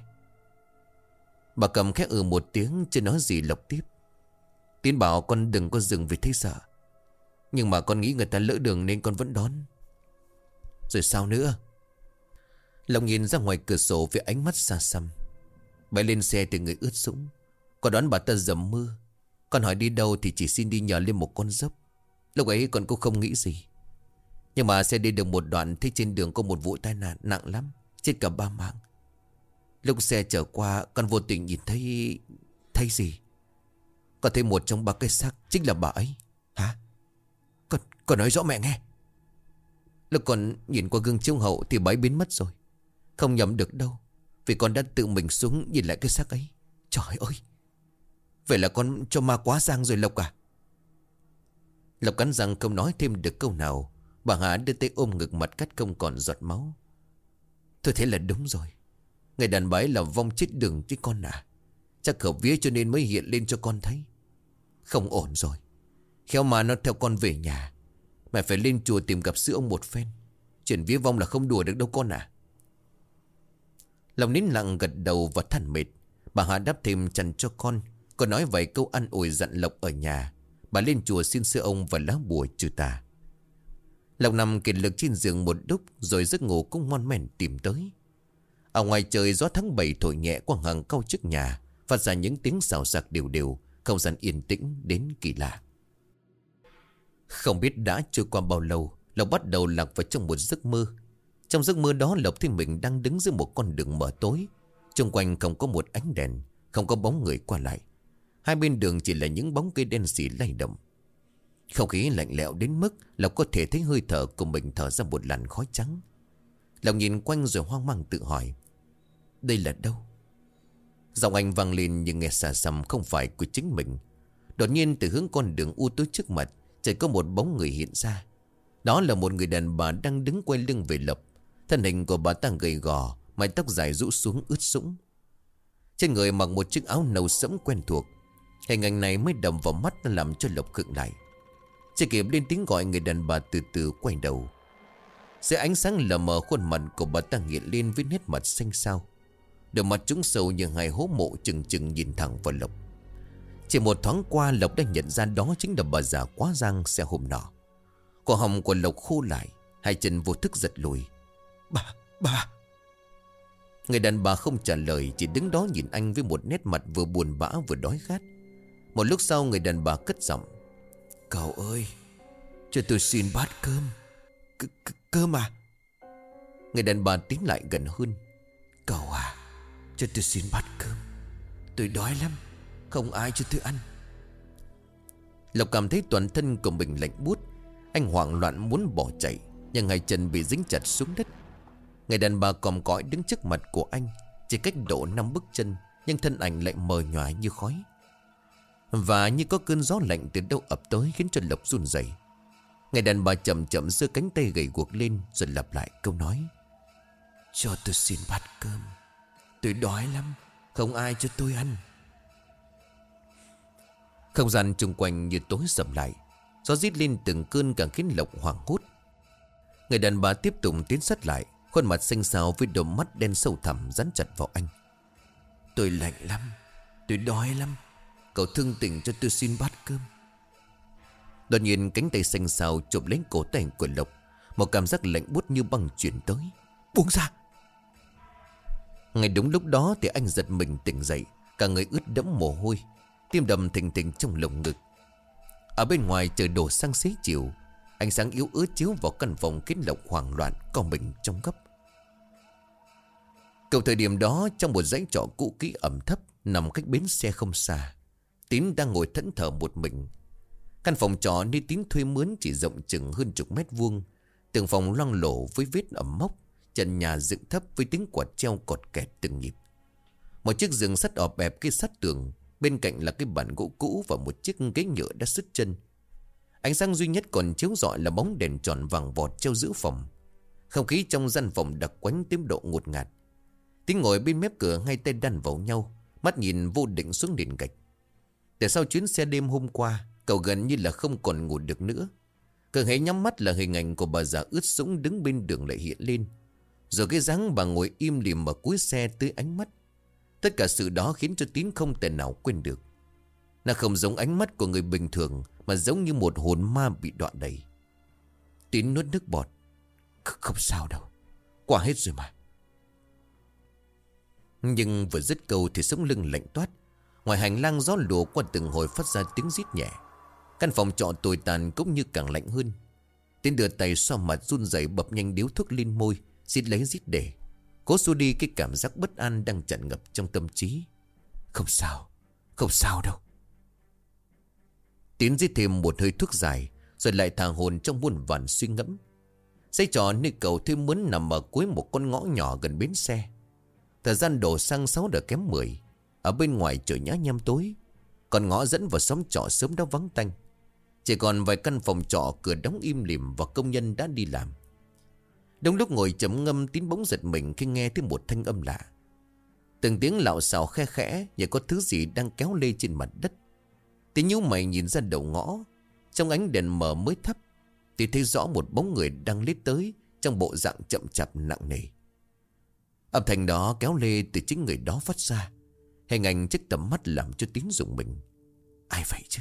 Bà Cầm khẽ ừ một tiếng, chưa nói gì. Lộc tiếp: Tín bảo con đừng có dừng vì thấy sợ. Nhưng mà con nghĩ người ta lỡ đường nên con vẫn đón. Rồi sao nữa? Lộc nhìn ra ngoài cửa sổ với ánh mắt xa xăm. Bay lên xe thì người ướt sũng. Con đoán bà ta dầm mưa. Con hỏi đi đâu thì chỉ xin đi nhờ lên một con dốc. Lúc ấy con cũng không nghĩ gì. Nhưng mà xe đi được một đoạn thấy trên đường có một vụ tai nạn nặng lắm, chết cả ba mạng. Lúc xe chở qua, con vô tình nhìn thấy... Thấy gì? Con thấy một trong ba cái xác chính là bà ấy. Hả? Con, con nói rõ mẹ nghe. Lúc con nhìn qua gương chiếu hậu thì bà ấy biến mất rồi. Không nhầm được đâu, vì con đã tự mình xuống nhìn lại cái xác ấy. Trời ơi! Vậy là con cho ma quá giang rồi Lộc à? Lộc cắn răng không nói thêm được câu nào. Bà Hạ đưa tay ôm ngực, mặt cắt không còn giọt máu. Thôi thế là đúng rồi. Người đàn bà ấy là vong chết đường chứ con à. Chắc hợp vía cho nên mới hiện lên cho con thấy. Không ổn rồi. Khéo mà nó theo con về nhà. Mẹ phải lên chùa tìm gặp sư ông một phen. Chuyện vía vong là không đùa được đâu con à. Lòng nín lặng gật đầu và thản mệt. Bà Hạ đáp thêm chăn cho con. Còn nói vài câu ăn ủi dặn Lộc ở nhà. Bà lên chùa xin sư ông và lá bùa trừ tà. Lộc nằm kiệt lực trên giường một lúc, rồi giấc ngủ cũng ngon mèn tìm tới. Ở ngoài trời gió tháng bảy thổi nhẹ qua hàng cau trước nhà, phát ra những tiếng xào xạc đều đều. Không gian yên tĩnh đến kỳ lạ. Không biết đã trôi qua bao lâu, Lộc bắt đầu lạc vào trong một giấc mơ. Trong giấc mơ đó, Lộc thấy mình đang đứng giữa một con đường mờ tối. Xung quanh không có một ánh đèn, không có bóng người qua lại. Hai bên đường chỉ là những bóng cây đen xì lay động. Không khí lạnh lẽo đến mức Lộc có thể thấy hơi thở của mình thở ra một làn khói trắng. Lộc nhìn quanh rồi hoang mang tự hỏi: đây là đâu? Giọng anh vang lên nhưng nghe xa xăm, không phải của chính mình. Đột nhiên từ hướng con đường u tối trước mặt, chợt có một bóng người hiện ra. Đó là một người đàn bà đang đứng quay lưng về Lộc. Thân hình của bà ta gầy gò, mái tóc dài rũ xuống ướt sũng. Trên người mặc một chiếc áo nâu sẫm quen thuộc. Hình ảnh này mới đầm vào mắt, nó làm cho Lộc khựng lại. Chỉ kịp lên tiếng gọi, người đàn bà từ từ quay đầu. Dưới ánh sáng lờ mờ, khuôn mặt của bà ta hiện lên với nét mặt xanh xao. Đôi mắt trũng sâu như hai hố mộ, chừng chừng nhìn thẳng vào Lộc. Chỉ một thoáng qua, Lộc đã nhận ra đó chính là bà già quá giang xe hôm nọ. Cổ họng của Lộc khô lại, hai chân vô thức giật lùi. Bà, bà. Người đàn bà không trả lời, chỉ đứng đó nhìn anh với một nét mặt vừa buồn bã vừa đói khát. Một lúc sau, người đàn bà cất giọng: cậu ơi, cho tôi xin bát cơm. C -c Cơm à? Người đàn bà tiến lại gần hơn: cậu à, cho tôi xin bát cơm. Tôi đói lắm, không ai cho tôi ăn. Lộc cảm thấy toàn thân của mình lạnh buốt. Anh hoảng loạn muốn bỏ chạy, nhưng hai chân bị dính chặt xuống đất. Người đàn bà còm cõi đứng trước mặt của anh, chỉ cách độ năm bước chân, nhưng thân ảnh lại mờ nhòa như khói. Và như có cơn gió lạnh từ đâu ập tới, khiến cho Lộc run rẩy. Người đàn bà chậm chậm giơ cánh tay gầy guộc lên, rồi lặp lại câu nói: cho tôi xin bát cơm. Tôi đói lắm, không ai cho tôi ăn. Không gian chung quanh như tối sầm lại. Gió rít lên từng cơn càng khiến Lộc hoảng hốt. Người đàn bà tiếp tục tiến sát lại, khuôn mặt xanh xao với đôi mắt đen sâu thẳm dán chặt vào anh. Tôi lạnh lắm, tôi đói lắm, cậu thương tình cho tôi xin bát cơm. Đột nhiên cánh tay xanh xao chụp lấy cổ tay của Lộc. Một cảm giác lạnh buốt như băng chuyển tới. Buông ra! Ngay đúng lúc đó thì anh giật mình tỉnh dậy, cả người ướt đẫm mồ hôi, tim đập thình thình trong lồng ngực. Ở bên ngoài trời đổ sang xế chiều, ánh sáng yếu ớt chiếu vào căn phòng khiến Lộc hoảng loạn co mình trong góc. Cầu thời điểm đó, trong một dãy trọ cũ kỹ ẩm thấp nằm cách bến xe không xa, Tín đang ngồi thẫn thờ một mình. Căn phòng trọ nơi Tín thuê mướn chỉ rộng chừng hơn chục mét vuông. Từng phòng loang lổ với vết ẩm mốc, trần nhà dựng thấp với tiếng quạt treo cọt kẹt từng nhịp. Một chiếc giường sắt ọp ẹp cái sát tường. Bên cạnh là cái bàn gỗ cũ và một chiếc ghế nhựa đã sứt chân. Ánh sáng duy nhất còn chiếu rọi là bóng đèn tròn vàng vọt treo giữa phòng. Không khí trong gian phòng đặc quánh tím độ ngột ngạt. Tín ngồi bên mép cửa, hai tay đan vào nhau, mắt nhìn vô định xuống nền gạch. Để sau chuyến xe đêm hôm qua, cậu gần như là không còn ngủ được nữa. Cứ hễ nhắm mắt là hình ảnh của bà già ướt sũng đứng bên đường lại hiện lên. Rồi cái dáng bà ngồi im lìm ở cuối xe tưới ánh mắt. Tất cả sự đó khiến cho Tín không thể nào quên được. Nó không giống ánh mắt của người bình thường, mà giống như một hồn ma bị đọa đầy. Tín nuốt nước bọt. Không sao đâu, qua hết rồi mà. Nhưng vừa dứt câu thì sống lưng lạnh toát. Ngoài hành lang gió lùa qua từng hồi phát ra tiếng rít nhẹ. Căn phòng trọ tồi tàn cũng như càng lạnh hơn. Tín đưa tay xoa mặt run rẩy, bập nhanh điếu thuốc lên môi, xịt lấy rít để cố xua đi cái cảm giác bất an đang tràn ngập trong tâm trí. Không sao, không sao đâu. Tín rít thêm một hơi thuốc dài, rồi lại thả hồn trong muôn vàn suy ngẫm. Dãy trọ nơi cầu thuê mướn nằm ở cuối một con ngõ nhỏ gần bến xe. Thời gian đổ sang sáu giờ kém mười. Ở bên ngoài trời nhá nhem tối. Còn ngõ dẫn vào xóm trọ sớm đã vắng tanh. Chỉ còn vài căn phòng trọ cửa đóng im lìm và công nhân đã đi làm. Đông lúc ngồi chấm ngâm, Tín bỗng giật mình khi nghe thấy một thanh âm lạ. Từng tiếng lạo xạo khe khẽ, như có thứ gì đang kéo lê trên mặt đất. Tín nhíu mày nhìn ra đầu ngõ. Trong ánh đèn mờ mới thấp thì thấy rõ một bóng người đang lết tới, trong bộ dạng chậm chạp nặng nề. Âm thanh đó kéo lê từ chính người đó phát ra. Hình ảnh trước tầm mắt làm cho Tín rùng mình. Ai vậy chứ?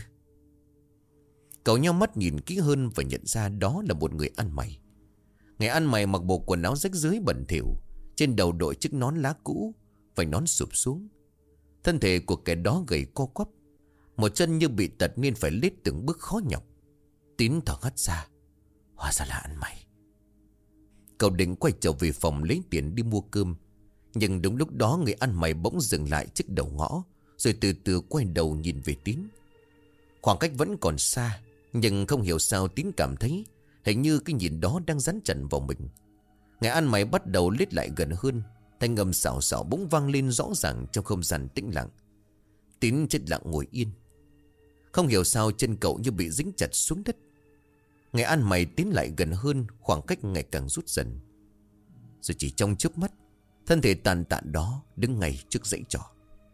Cậu nheo mắt nhìn kỹ hơn và nhận ra đó là một người ăn mày. Người ăn mày mặc bộ quần áo rách rưới bẩn thỉu, trên đầu đội chiếc nón lá cũ, vành nón sụp xuống. Thân thể của kẻ đó gầy co quắp, một chân như bị tật nên phải lết từng bước khó nhọc. Tín thở hắt ra. Hóa ra là ăn mày. Cậu định quay trở về phòng lấy tiền đi mua cơm. Nhưng đúng lúc đó người ăn mày bỗng dừng lại trước đầu ngõ, rồi từ từ quay đầu nhìn về Tín. Khoảng cách vẫn còn xa, nhưng không hiểu sao Tín cảm thấy hình như cái nhìn đó đang dán chặt vào mình. Người ăn mày bắt đầu lết lại gần hơn. Thanh âm xào xào bỗng vang lên rõ ràng trong không gian tĩnh lặng. Tín chết lặng ngồi yên. Không hiểu sao chân cậu như bị dính chặt xuống đất. Người ăn mày tiến lại gần hơn, khoảng cách ngày càng rút dần. Rồi chỉ trong chớp mắt, thân thể tàn tạ đó đứng ngay trước dãy trọ.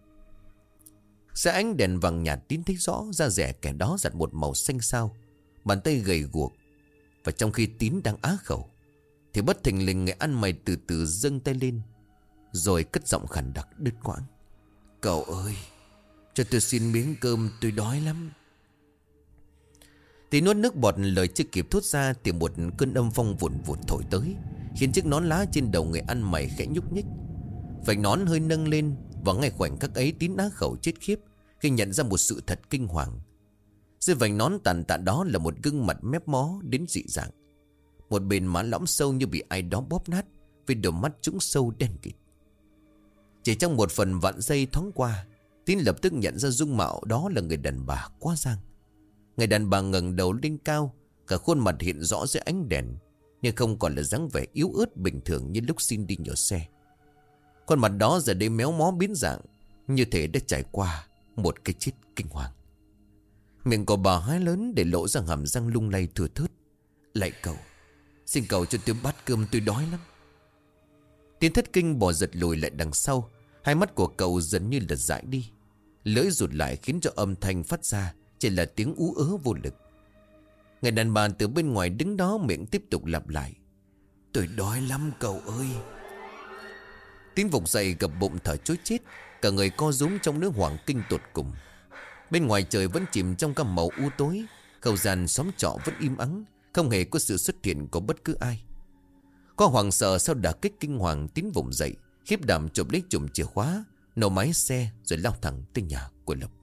Dưới ánh đèn vàng nhạt, Tín thấy rõ da rẻ kẻ đó giặt một màu xanh xao, bàn tay gầy guộc. Và trong khi Tín đang á khẩu thì bất thình lình người ăn mày từ từ dâng tay lên, rồi cất giọng khàn đặc đứt quãng. Cậu ơi, cho tôi xin miếng cơm, tôi đói lắm. Tín nuốt nước bọt, lời chưa kịp thốt ra thì một cơn âm phong vụn vụt thổi tới, khiến chiếc nón lá trên đầu người ăn mày khẽ nhúc nhích. Vành nón hơi nâng lên, và ngay khoảnh khắc ấy Tín á khẩu chết khiếp khi nhận ra một sự thật kinh hoàng. Dưới vành nón tàn tạ đó là một gương mặt mép mó đến dị dạng. Một bên má lõm sâu như bị ai đó bóp nát, với đôi mắt trũng sâu đen kịt. Chỉ trong một phần vạn giây thoáng qua, Tín lập tức nhận ra dung mạo đó là người đàn bà quá giang. Người đàn bà ngẩng đầu lên cao, cả khuôn mặt hiện rõ dưới ánh đèn, nhưng không còn là dáng vẻ yếu ớt bình thường như lúc xin đi nhờ xe. Khuôn mặt đó giờ đây méo mó biến dạng, như thể đã trải qua một cái chết kinh hoàng. Miệng của bà há lớn để lộ ra hàm răng lung lay thưa thớt. Lạy cậu, xin cậu cho tôi bát cơm, tôi đói lắm. Tín thất kinh bò giật lùi lại đằng sau. Hai mắt của cậu dần như là dại đi, lưỡi rụt lại khiến cho âm thanh phát ra chỉ là tiếng ú ớ vô lực. Người đàn bà từ bên ngoài đứng đó miệng tiếp tục lặp lại. Tôi đói lắm cậu ơi. Tín vùng dậy gập bụng thở chối chết, cả người co rúm trong nước hoảng kinh tột cùng. Bên ngoài trời vẫn chìm trong các màu u tối. Không gian xóm trọ vẫn im ắng, không hề có sự xuất hiện của bất cứ ai. Có hoảng sợ sau đả kích kinh hoàng, Tín vùng dậy, khiếp đảm chụp lấy chùm chìa khóa, nổ máy xe rồi lao thẳng tới nhà của Lộc.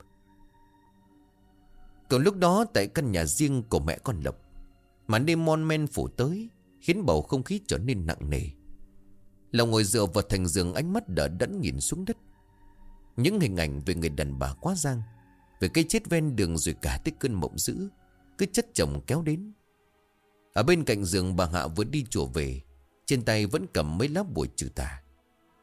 Còn lúc đó tại căn nhà riêng của mẹ con Lộc, màn đêm mon men phủ tới, khiến bầu không khí trở nên nặng nề. Lộc ngồi dựa vào thành giường, ánh mắt đờ đẫn nhìn xuống đất. Những hình ảnh về người đàn bà quá giang, về cây chết ven đường, rồi cả tới cơn mộng dữ cứ chất chồng kéo đến. Ở bên cạnh giường, bà Hạ vừa đi chùa về, trên tay vẫn cầm mấy lá bùa trừ tà.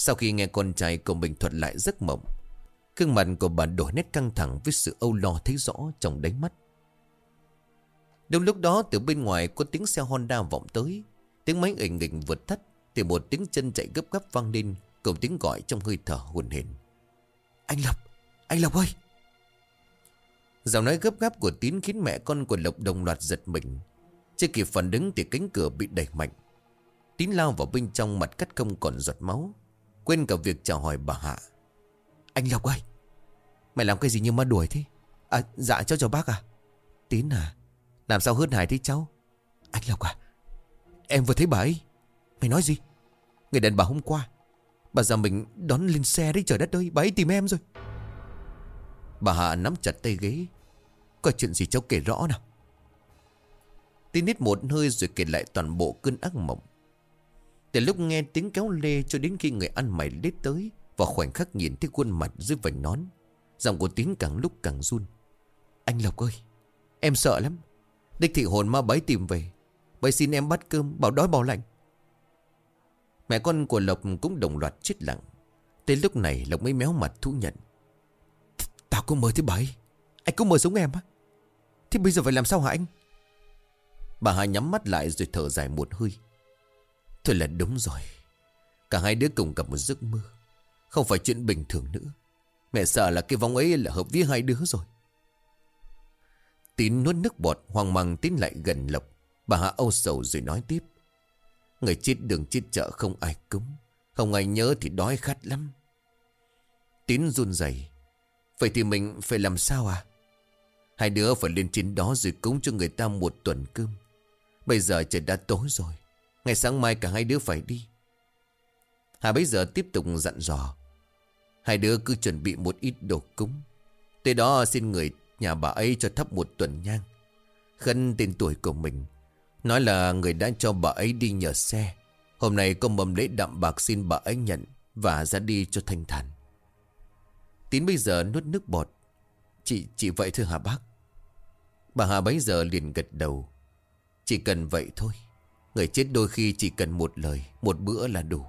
Sau khi nghe con trai của mình thuật lại giấc mộng, gương mặt của bà đổi nét căng thẳng với sự âu lo thấy rõ trong đáy mắt. Đúng lúc đó từ bên ngoài có tiếng xe Honda vọng tới. Tiếng máy ình ình vượt tắt thì một tiếng chân chạy gấp gáp vang lên, cùng tiếng gọi trong hơi thở hồn hển. Anh Lộc, anh Lộc ơi! Giọng nói gấp gáp của Tín khiến mẹ con của Lộc đồng loạt giật mình. Chưa kịp phản ứng thì cánh cửa bị đẩy mạnh. Tín lao vào bên trong, mặt cắt không còn giọt máu, quên cả việc chào hỏi bà Hạ. Anh Lộc ơi! Mày làm cái gì như ma đuổi thế? À dạ cháu chào bác à. Tín à, làm sao hớt hải thế cháu? Anh Lộc à, em vừa thấy bà ấy. Mày nói gì? Người đàn bà hôm qua, bà già mình đón lên xe đấy, trời đất ơi, bà ấy tìm em rồi. Bà Hạ nắm chặt tay ghế. Có chuyện gì cháu kể rõ nào. Tín hít một hơi rồi kể lại toàn bộ cơn ác mộng. Từ lúc nghe tiếng kéo lê cho đến khi người ăn mày lết tới, và khoảnh khắc nhìn thấy khuôn mặt dưới vành nón, giọng của Tín càng lúc càng run. Anh Lộc ơi, em sợ lắm. Đích thị hồn ma bấy tìm về. Bấy xin em bắt cơm, bảo đói bảo lạnh. Mẹ con của Lộc cũng đồng loạt chết lặng. Tới lúc này Lộc mới méo mặt thú nhận. Tao cũng mơ thấy bà ấy. Anh cũng mơ giống em á. Thế bây giờ phải làm sao hả anh? Bà Hà nhắm mắt lại rồi thở dài một hơi. Thôi là đúng rồi. Cả hai đứa cùng gặp một giấc mơ, không phải chuyện bình thường nữa. Mẹ sợ là cái vong ấy là hợp với hai đứa rồi. Tín nuốt nước bọt, hoang mang tiến lại gần Lộc. Bà Hà âu sầu rồi nói tiếp. Người chết đường chết chợ không ai cúng, không ai nhớ thì đói khát lắm. Tín run rẩy. Vậy thì mình phải làm sao à? Hai đứa phải lên trên đó rồi cúng cho người ta một tuần cơm. Bây giờ trời đã tối rồi, ngày sáng mai cả hai đứa phải đi. Hà bây giờ tiếp tục dặn dò. Hai đứa cứ chuẩn bị một ít đồ cúng. Tới đó xin người nhà bà ấy cho thắp một tuần nhang, khấn tên tuổi của mình, nói là người đã cho bà ấy đi nhờ xe. Hôm nay có mầm lễ đạm bạc xin bà ấy nhận và ra đi cho thanh thản. Tín bây giờ nuốt nước bọt. Chị, chị vậy thôi hả bác? Bà Hà bấy giờ liền gật đầu. Chỉ cần vậy thôi. Người chết đôi khi chỉ cần một lời, một bữa là đủ.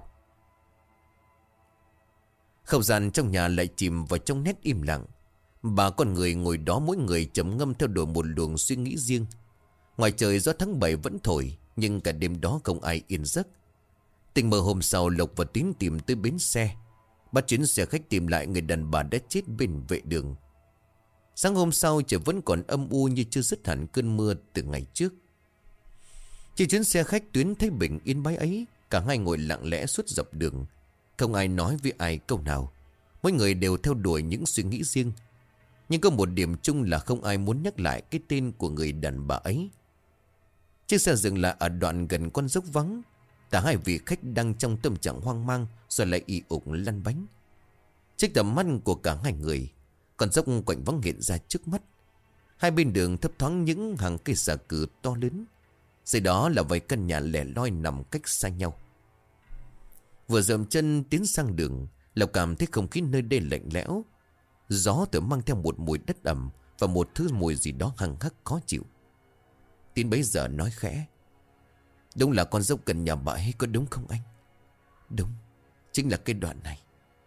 Không gian trong nhà lại chìm vào trong nét im lặng. Bà con người ngồi đó mỗi người trầm ngâm theo đuổi một luồng suy nghĩ riêng. Ngoài trời gió tháng bảy vẫn thổi, nhưng cả đêm đó không ai yên giấc. Tình mơ hôm sau Lộc và Tín tìm tới bến xe, bắt chuyến xe khách tìm lại người đàn bà đã chết bên vệ đường. Sáng hôm sau trời vẫn còn âm u như chưa dứt hẳn cơn mưa từ ngày trước. Trên chuyến xe khách tuyến Thái Bình Yên Bái ấy, cả hai ngồi lặng lẽ suốt dọc đường. Không ai nói với ai câu nào. Mỗi người đều theo đuổi những suy nghĩ riêng. Nhưng có một điểm chung là không ai muốn nhắc lại cái tên của người đàn bà ấy. Chiếc xe dừng lại ở đoạn gần con dốc vắng. Cả hai vị khách đang trong tâm trạng hoang mang, rồi lại ì ục lăn bánh. Trước tầm mắt của cả hai người, con dốc quạnh vắng hiện ra trước mắt. Hai bên đường thấp thoáng những hàng cây xà cừ to lớn. Dưới đó là vài căn nhà lẻ loi nằm cách xa nhau. Vừa dậm chân tiến sang đường, Lộc cảm thấy không khí nơi đây lạnh lẽo. Gió tự mang theo một mùi đất ẩm và một thứ mùi gì đó hằng hắc khó chịu. Tín bấy giờ nói khẽ. Đúng là con dốc gần nhà bà ấy có đúng không anh? Đúng, chính là cái đoạn này.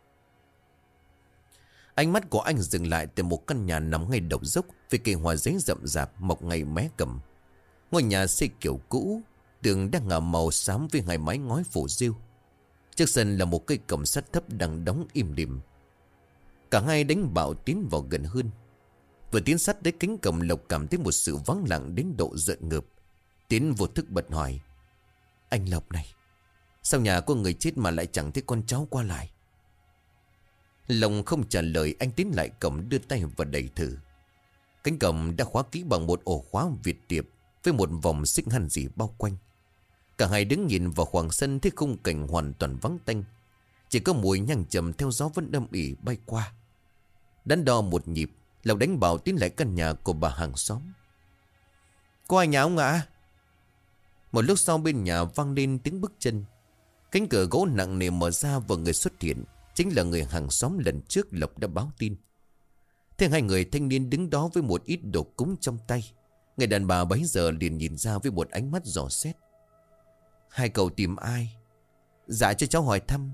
Ánh mắt của anh dừng lại tại một căn nhà nằm ngay đầu dốc, với cây hoa giấy rậm rạp mọc ngay mé cầm. Ngôi nhà xây kiểu cũ, tường đang ngả màu xám với hai mái ngói phủ rêu. Trước sân là một cây cổng sắt thấp đang đóng im lìm. Cả hai đánh bạo tiến vào gần hơn. Vừa tiến sát đến cánh cổng, Lộc cảm thấy một sự vắng lặng đến độ rợn ngợp. Tiến vô thức bật hỏi. Anh Lộc này, sao nhà có người chết mà lại chẳng thấy con cháu qua lại? Lộc không trả lời, anh tiến lại cổng đưa tay và đẩy thử. Cánh cổng đã khóa kỹ bằng một ổ khóa việt tiệp với một vòng xích hằn gì bao quanh. Cả hai đứng nhìn vào khoảng sân thấy khung cảnh hoàn toàn vắng tanh. Chỉ có mùi nhang trầm theo gió vẫn âm ỉ bay qua. Đắn đo một nhịp, Lộc đánh bảo tiến lại căn nhà của bà hàng xóm. Có ai nhà không ạ? Một lúc sau bên nhà vang lên tiếng bước chân. Cánh cửa gỗ nặng nề mở ra và người xuất hiện chính là người hàng xóm lần trước Lộc đã báo tin. Thế hai người thanh niên đứng đó với một ít đồ cúng trong tay. Người đàn bà bấy giờ liền nhìn ra với một ánh mắt dò xét. Hai cậu tìm ai? Dạ cho cháu hỏi thăm.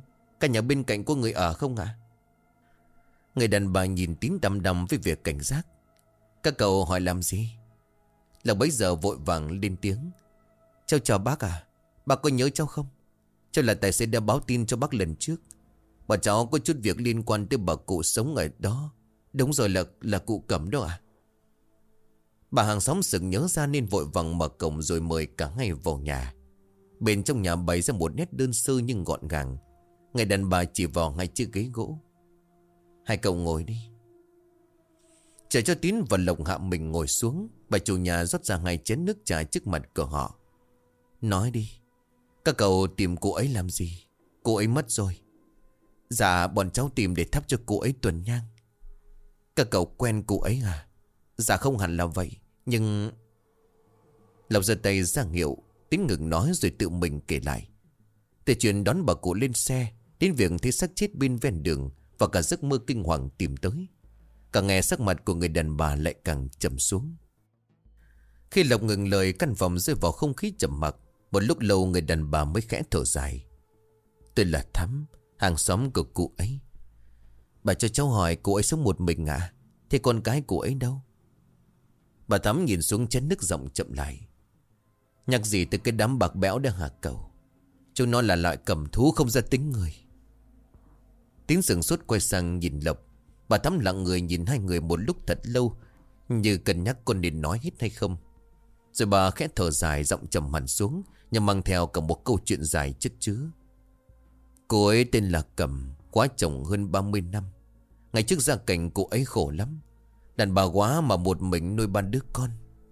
Căn nhà bên cạnh có người ở không ạ? Người đàn bà nhìn Tín đăm đăm với việc cảnh giác. Các cậu hỏi làm gì? Lộc bấy giờ vội vàng lên tiếng. Cháu chào bác à. Bác có nhớ cháu không? Cháu là tài xế đã báo tin cho bác lần trước. Bà cháu có chút việc liên quan tới bà cụ sống ở đó. Đúng rồi, là là cụ Cẩm đó à? Bà hàng xóm sực nhớ ra nên vội vàng mở cổng rồi mời cả hai vào nhà. Bên trong nhà bày ra một nét đơn sơ nhưng gọn gàng. Người đàn bà chỉ vào hai chiếc ghế gỗ. Hai cậu ngồi đi. Chờ cho Tín và Lộc hạ mình ngồi xuống, bà chủ nhà rót ra hai chén nước trà trước mặt của họ. Nói đi, các cậu tìm cô ấy làm gì? Cô ấy mất rồi. Dạ, bọn cháu tìm để thắp cho cô ấy tuần nhang. Các cậu quen cô ấy à? Dạ không hẳn là vậy, nhưng... Lộc giơ tay ra hiệu. Tín ngừng nói rồi tự mình kể lại. Từ chuyện đón bà cụ lên xe, đến việc thấy xác chết bên ven đường, và cả giấc mơ kinh hoàng tìm tới. Càng nghe sắc mặt của người đàn bà lại càng trầm xuống. Khi Lộc ngừng lời, căn phòng rơi vào không khí trầm mặc. Một lúc lâu người đàn bà mới khẽ thở dài. Tôi là Thắm, hàng xóm của cụ ấy. Bà cho cháu hỏi cụ ấy sống một mình à? Thế con cái cụ ấy đâu? Bà Thắm nhìn xuống chén nước giọng chậm lại. Nhắc gì từ cái đám bạc béo đang hả cậu? Chúng nó là loại cầm thú không ra tính người. Tín sửng sốt quay sang nhìn Lộc. Bà Thắm lặng người nhìn hai người một lúc thật lâu, như cân nhắc con nên nói hết hay không. Rồi bà khẽ thở dài, giọng trầm hẳn xuống, nhưng mang theo cả một câu chuyện dài chất chứa. Cô ấy tên là Cẩm, quá chồng hơn ba mươi năm. Ngày trước gia cảnh cô ấy khổ lắm. Đàn bà quá mà một mình nuôi ba đứa con.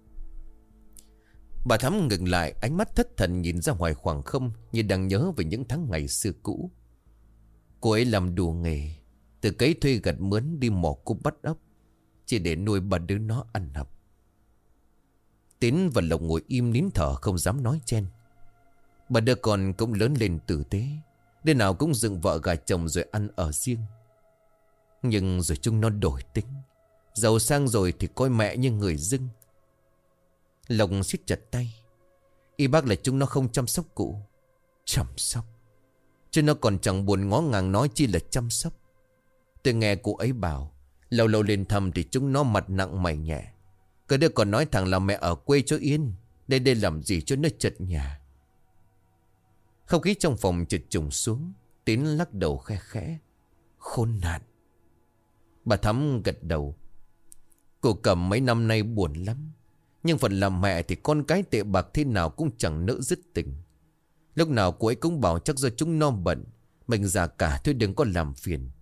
Bà Thắm ngừng lại, ánh mắt thất thần nhìn ra ngoài khoảng không, như đang nhớ về những tháng ngày xưa cũ. Cô ấy làm đủ nghề, từ cấy thuê gặt mướn đi mò cua bắt ốc, chỉ để nuôi ba đứa nó ăn học. Tín và Lộc ngồi im nín thở không dám nói chen. Bà đứa con cũng lớn lên tử tế, đứa nào cũng dựng vợ gà chồng rồi ăn ở riêng. Nhưng rồi chúng nó đổi tính, giàu sang rồi thì coi mẹ như người dưng. Lộc siết chặt tay. Y bác là chúng nó không chăm sóc cụ. Chăm sóc? Chứ nó còn chẳng buồn ngó ngàng nói chi là chăm sóc. Tôi nghe cụ ấy bảo, lâu lâu lên thăm thì chúng nó mặt nặng mày nhẹ. Cứ đứa còn nói thẳng là mẹ ở quê cho yên, đây đây làm gì cho nó chật nhà. Không khí trong phòng chợt trùng xuống. Tín lắc đầu khe khẽ. Khốn nạn. Bà Thắm gật đầu. Cô Cẩm mấy năm nay buồn lắm. Nhưng phần làm mẹ thì con cái tệ bạc thế nào cũng chẳng nỡ dứt tình. Lúc nào cô ấy cũng bảo chắc do chúng nó bận, mình già cả thôi đừng có làm phiền.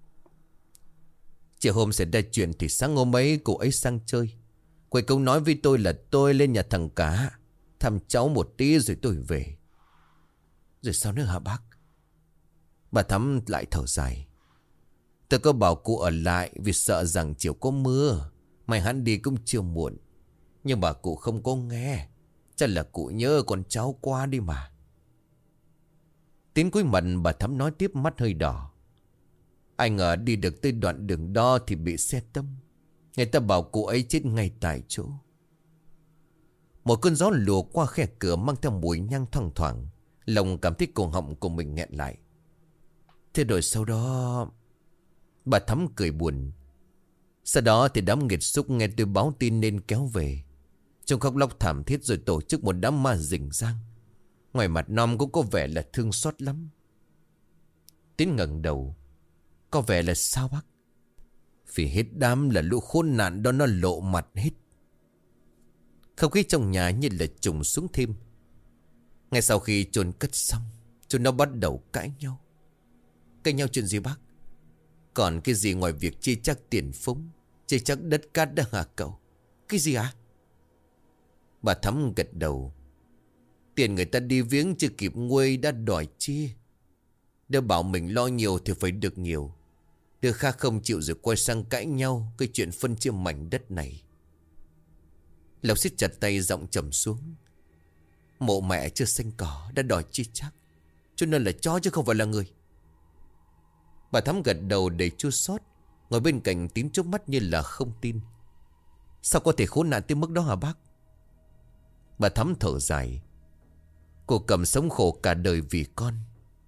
Chiều hôm xảy ra chuyện thì sáng hôm ấy cô ấy sang chơi. Cô ấy cũng nói với tôi là tôi lên nhà thằng Cá thăm cháu một tí rồi tôi về. Rồi sao nữa hả bác? Bà Thắm lại thở dài. Tôi có bảo cô ở lại vì sợ rằng chiều có mưa, mày hắn đi cũng chưa muộn. Nhưng bà cụ không có nghe. Chắc là cụ nhớ con cháu qua đi mà. Tín cúi mặt, bà Thắm nói tiếp mắt hơi đỏ. Anh ngờ đi được tới đoạn đường đó thì bị xe tông. Người ta bảo cụ ấy chết ngay tại chỗ. Một cơn gió lùa qua khe cửa mang theo mùi nhang thoang thoảng. Lòng cảm thấy cổ họng của mình nghẹn lại. Thế rồi sau đó... Bà Thắm cười buồn. Sau đó thì đám nghiệt xúc nghe tôi báo tin nên kéo về. Trông khóc lóc thảm thiết rồi tổ chức một đám ma rình rang. Ngoài mặt non cũng có vẻ là thương xót lắm. Tín ngẩng đầu. Có vẻ là sao bác? Vì hết đám là lũ khốn nạn đó nó lộ mặt hết. Không khí trong nhà như là trùng xuống thêm. Ngay sau khi chôn cất xong, chúng nó bắt đầu cãi nhau. Cãi nhau chuyện gì bác? Còn cái gì ngoài việc chia chắc tiền phúng, chia chắc đất cát đã hả cậu? Cái gì à? Bà Thắm gật đầu. Tiền người ta đi viếng chưa kịp nguôi đã đòi chia. Đứa bảo mình lo nhiều thì phải được nhiều. Đứa khác không chịu rồi quay sang cãi nhau cái chuyện phân chia mảnh đất này. Lộc siết chặt tay giọng trầm xuống. Mộ mẹ chưa xanh cỏ đã đòi chia chắc, cho nên là chó chứ không phải là người. Bà Thắm gật đầu đầy chua xót, ngồi bên cạnh Tín chớp mắt như là không tin. Sao có thể khốn nạn tới mức đó hả bác? Bà Thắm thở dài. Cô Cẩm sống khổ cả đời vì con.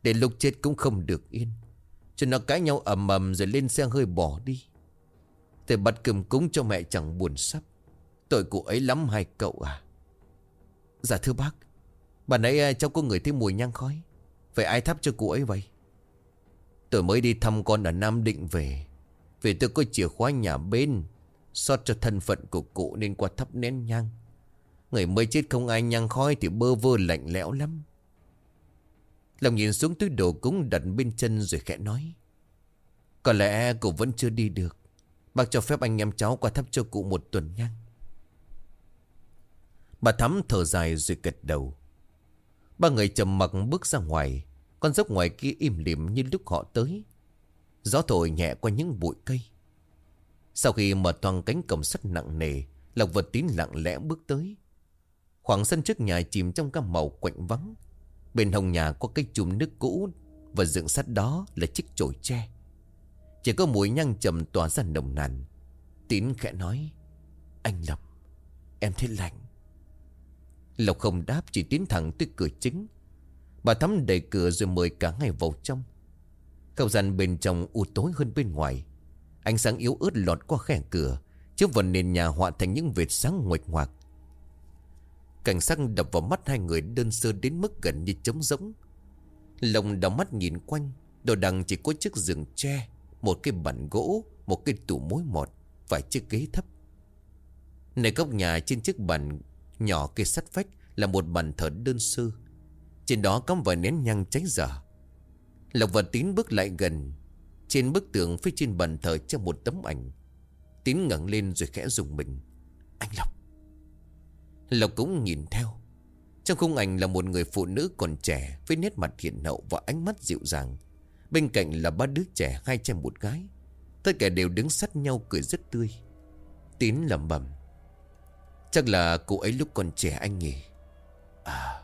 Để lúc chết cũng không được yên. Cho nó cãi nhau ầm ầm rồi lên xe hơi bỏ đi. Thầy bắt cơm cúng cho mẹ chẳng buồn sắp. Tội cụ ấy lắm hai cậu à? Dạ thưa bác, bà nãy cháu có ngửi thấy mùi nhang khói. Vậy ai thắp cho cụ ấy vậy? Tôi mới đi thăm con ở Nam Định về. Vì tôi có chìa khóa nhà bên. Xót cho thân phận của cụ nên qua thắp nén nhang. Người mới chết không ai nhang khói thì bơ vơ lạnh lẽo lắm. Lòng nhìn xuống túi đồ cúng đặt bên chân rồi khẽ nói: có lẽ cụ vẫn chưa đi được. Bác cho phép anh em cháu qua thắp cho cụ một tuần nhang. Bà Thắm thở dài rồi gật đầu. Ba người trầm mặc bước ra ngoài. Con dốc ngoài kia im lìm như lúc họ tới. Gió thổi nhẹ qua những bụi cây. Sau khi mở toang cánh cổng sắt nặng nề, Lộc và Tín lặng lẽ bước tới. Khoảng sân trước nhà chìm trong cam màu quạnh vắng. Bên hông nhà có cái chùm nước cũ, và dựng sát đó là chiếc chổi tre. Chỉ có mùi nhang trầm tỏa ra nồng nàn. Tín khẽ nói: anh Lộc, em thấy lạnh. Lộc không đáp, chỉ tiến thẳng tới cửa chính. Bà Thắm đẩy cửa rồi mời cả hai vào trong. Không gian bên trong u tối hơn bên ngoài. Ánh sáng yếu ớt lọt qua khe cửa, chiếu vào nền nhà họa thành những vệt sáng nguệch ngoạc. Cảnh sắc đập vào mắt hai người đơn sơ đến mức gần như trống rỗng. Lộc đảo mắt nhìn quanh. Đồ đằng chỉ có chiếc giường tre, một cái bàn gỗ, một cái tủ mối mọt, vài chiếc ghế thấp. Nơi góc nhà trên chiếc bàn nhỏ kê sắt vách là một bàn thờ đơn sơ. Trên đó cắm vài nén nhang cháy dở. Lộc và Tín bước lại gần. Trên bức tường phía trên bàn thờ treo một tấm ảnh. Tín ngẩng lên rồi khẽ rùng mình: anh Lộc. Lộc cũng nhìn theo. Trong khung ảnh là một người phụ nữ còn trẻ, với nét mặt hiền hậu và ánh mắt dịu dàng. Bên cạnh là ba đứa trẻ, hai trai một gái. Tất cả đều đứng sát nhau cười rất tươi. Tín lẩm bẩm: chắc là cô ấy lúc còn trẻ anh nhỉ. À.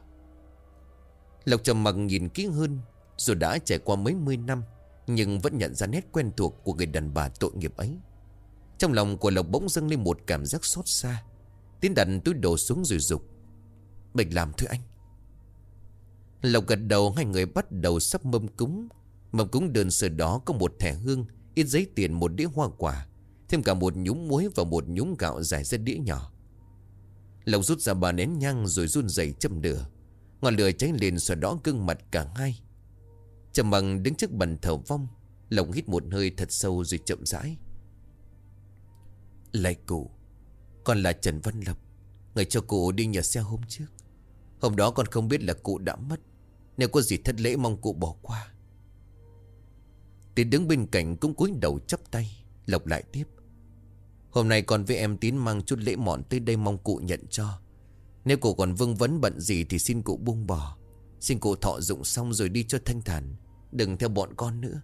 Lộc trầm mặc nhìn kỹ hơn. Dù đã trải qua mấy mươi năm, nhưng vẫn nhận ra nét quen thuộc của người đàn bà tội nghiệp ấy. Trong lòng của Lộc bỗng dâng lên một cảm giác xót xa. Tín đặt túi đồ xuống rồi dục: mình làm thôi anh. Lộc gật đầu. Hai người bắt đầu sắp mâm cúng. Mâm cúng đơn sơ đó có một thẻ hương, ít giấy tiền, một đĩa hoa quả, thêm cả một nhúm muối và một nhúm gạo rải ra đĩa nhỏ. Lộc rút ra ba nén nhang rồi run rẩy châm lửa. Ngọn lửa cháy lên xóa đỏ gương mặt cả hai. Trầm mặc đứng trước bàn thờ vong. Lộc hít một hơi thật sâu rồi chậm rãi: lạy cụ, con là Trần Văn Lộc, người cho cụ đi nhờ xe hôm trước. Hôm đó con không biết là cụ đã mất. Nếu có gì thất lễ mong cụ bỏ qua. Tín đứng bên cạnh cũng cúi đầu chắp tay. Lộc lại tiếp: hôm nay con với em Tín mang chút lễ mọn tới đây, mong cụ nhận cho. Nếu cụ còn vương vấn bận gì thì xin cụ buông bỏ. Xin cụ thọ dụng xong rồi đi cho thanh thản, đừng theo bọn con nữa.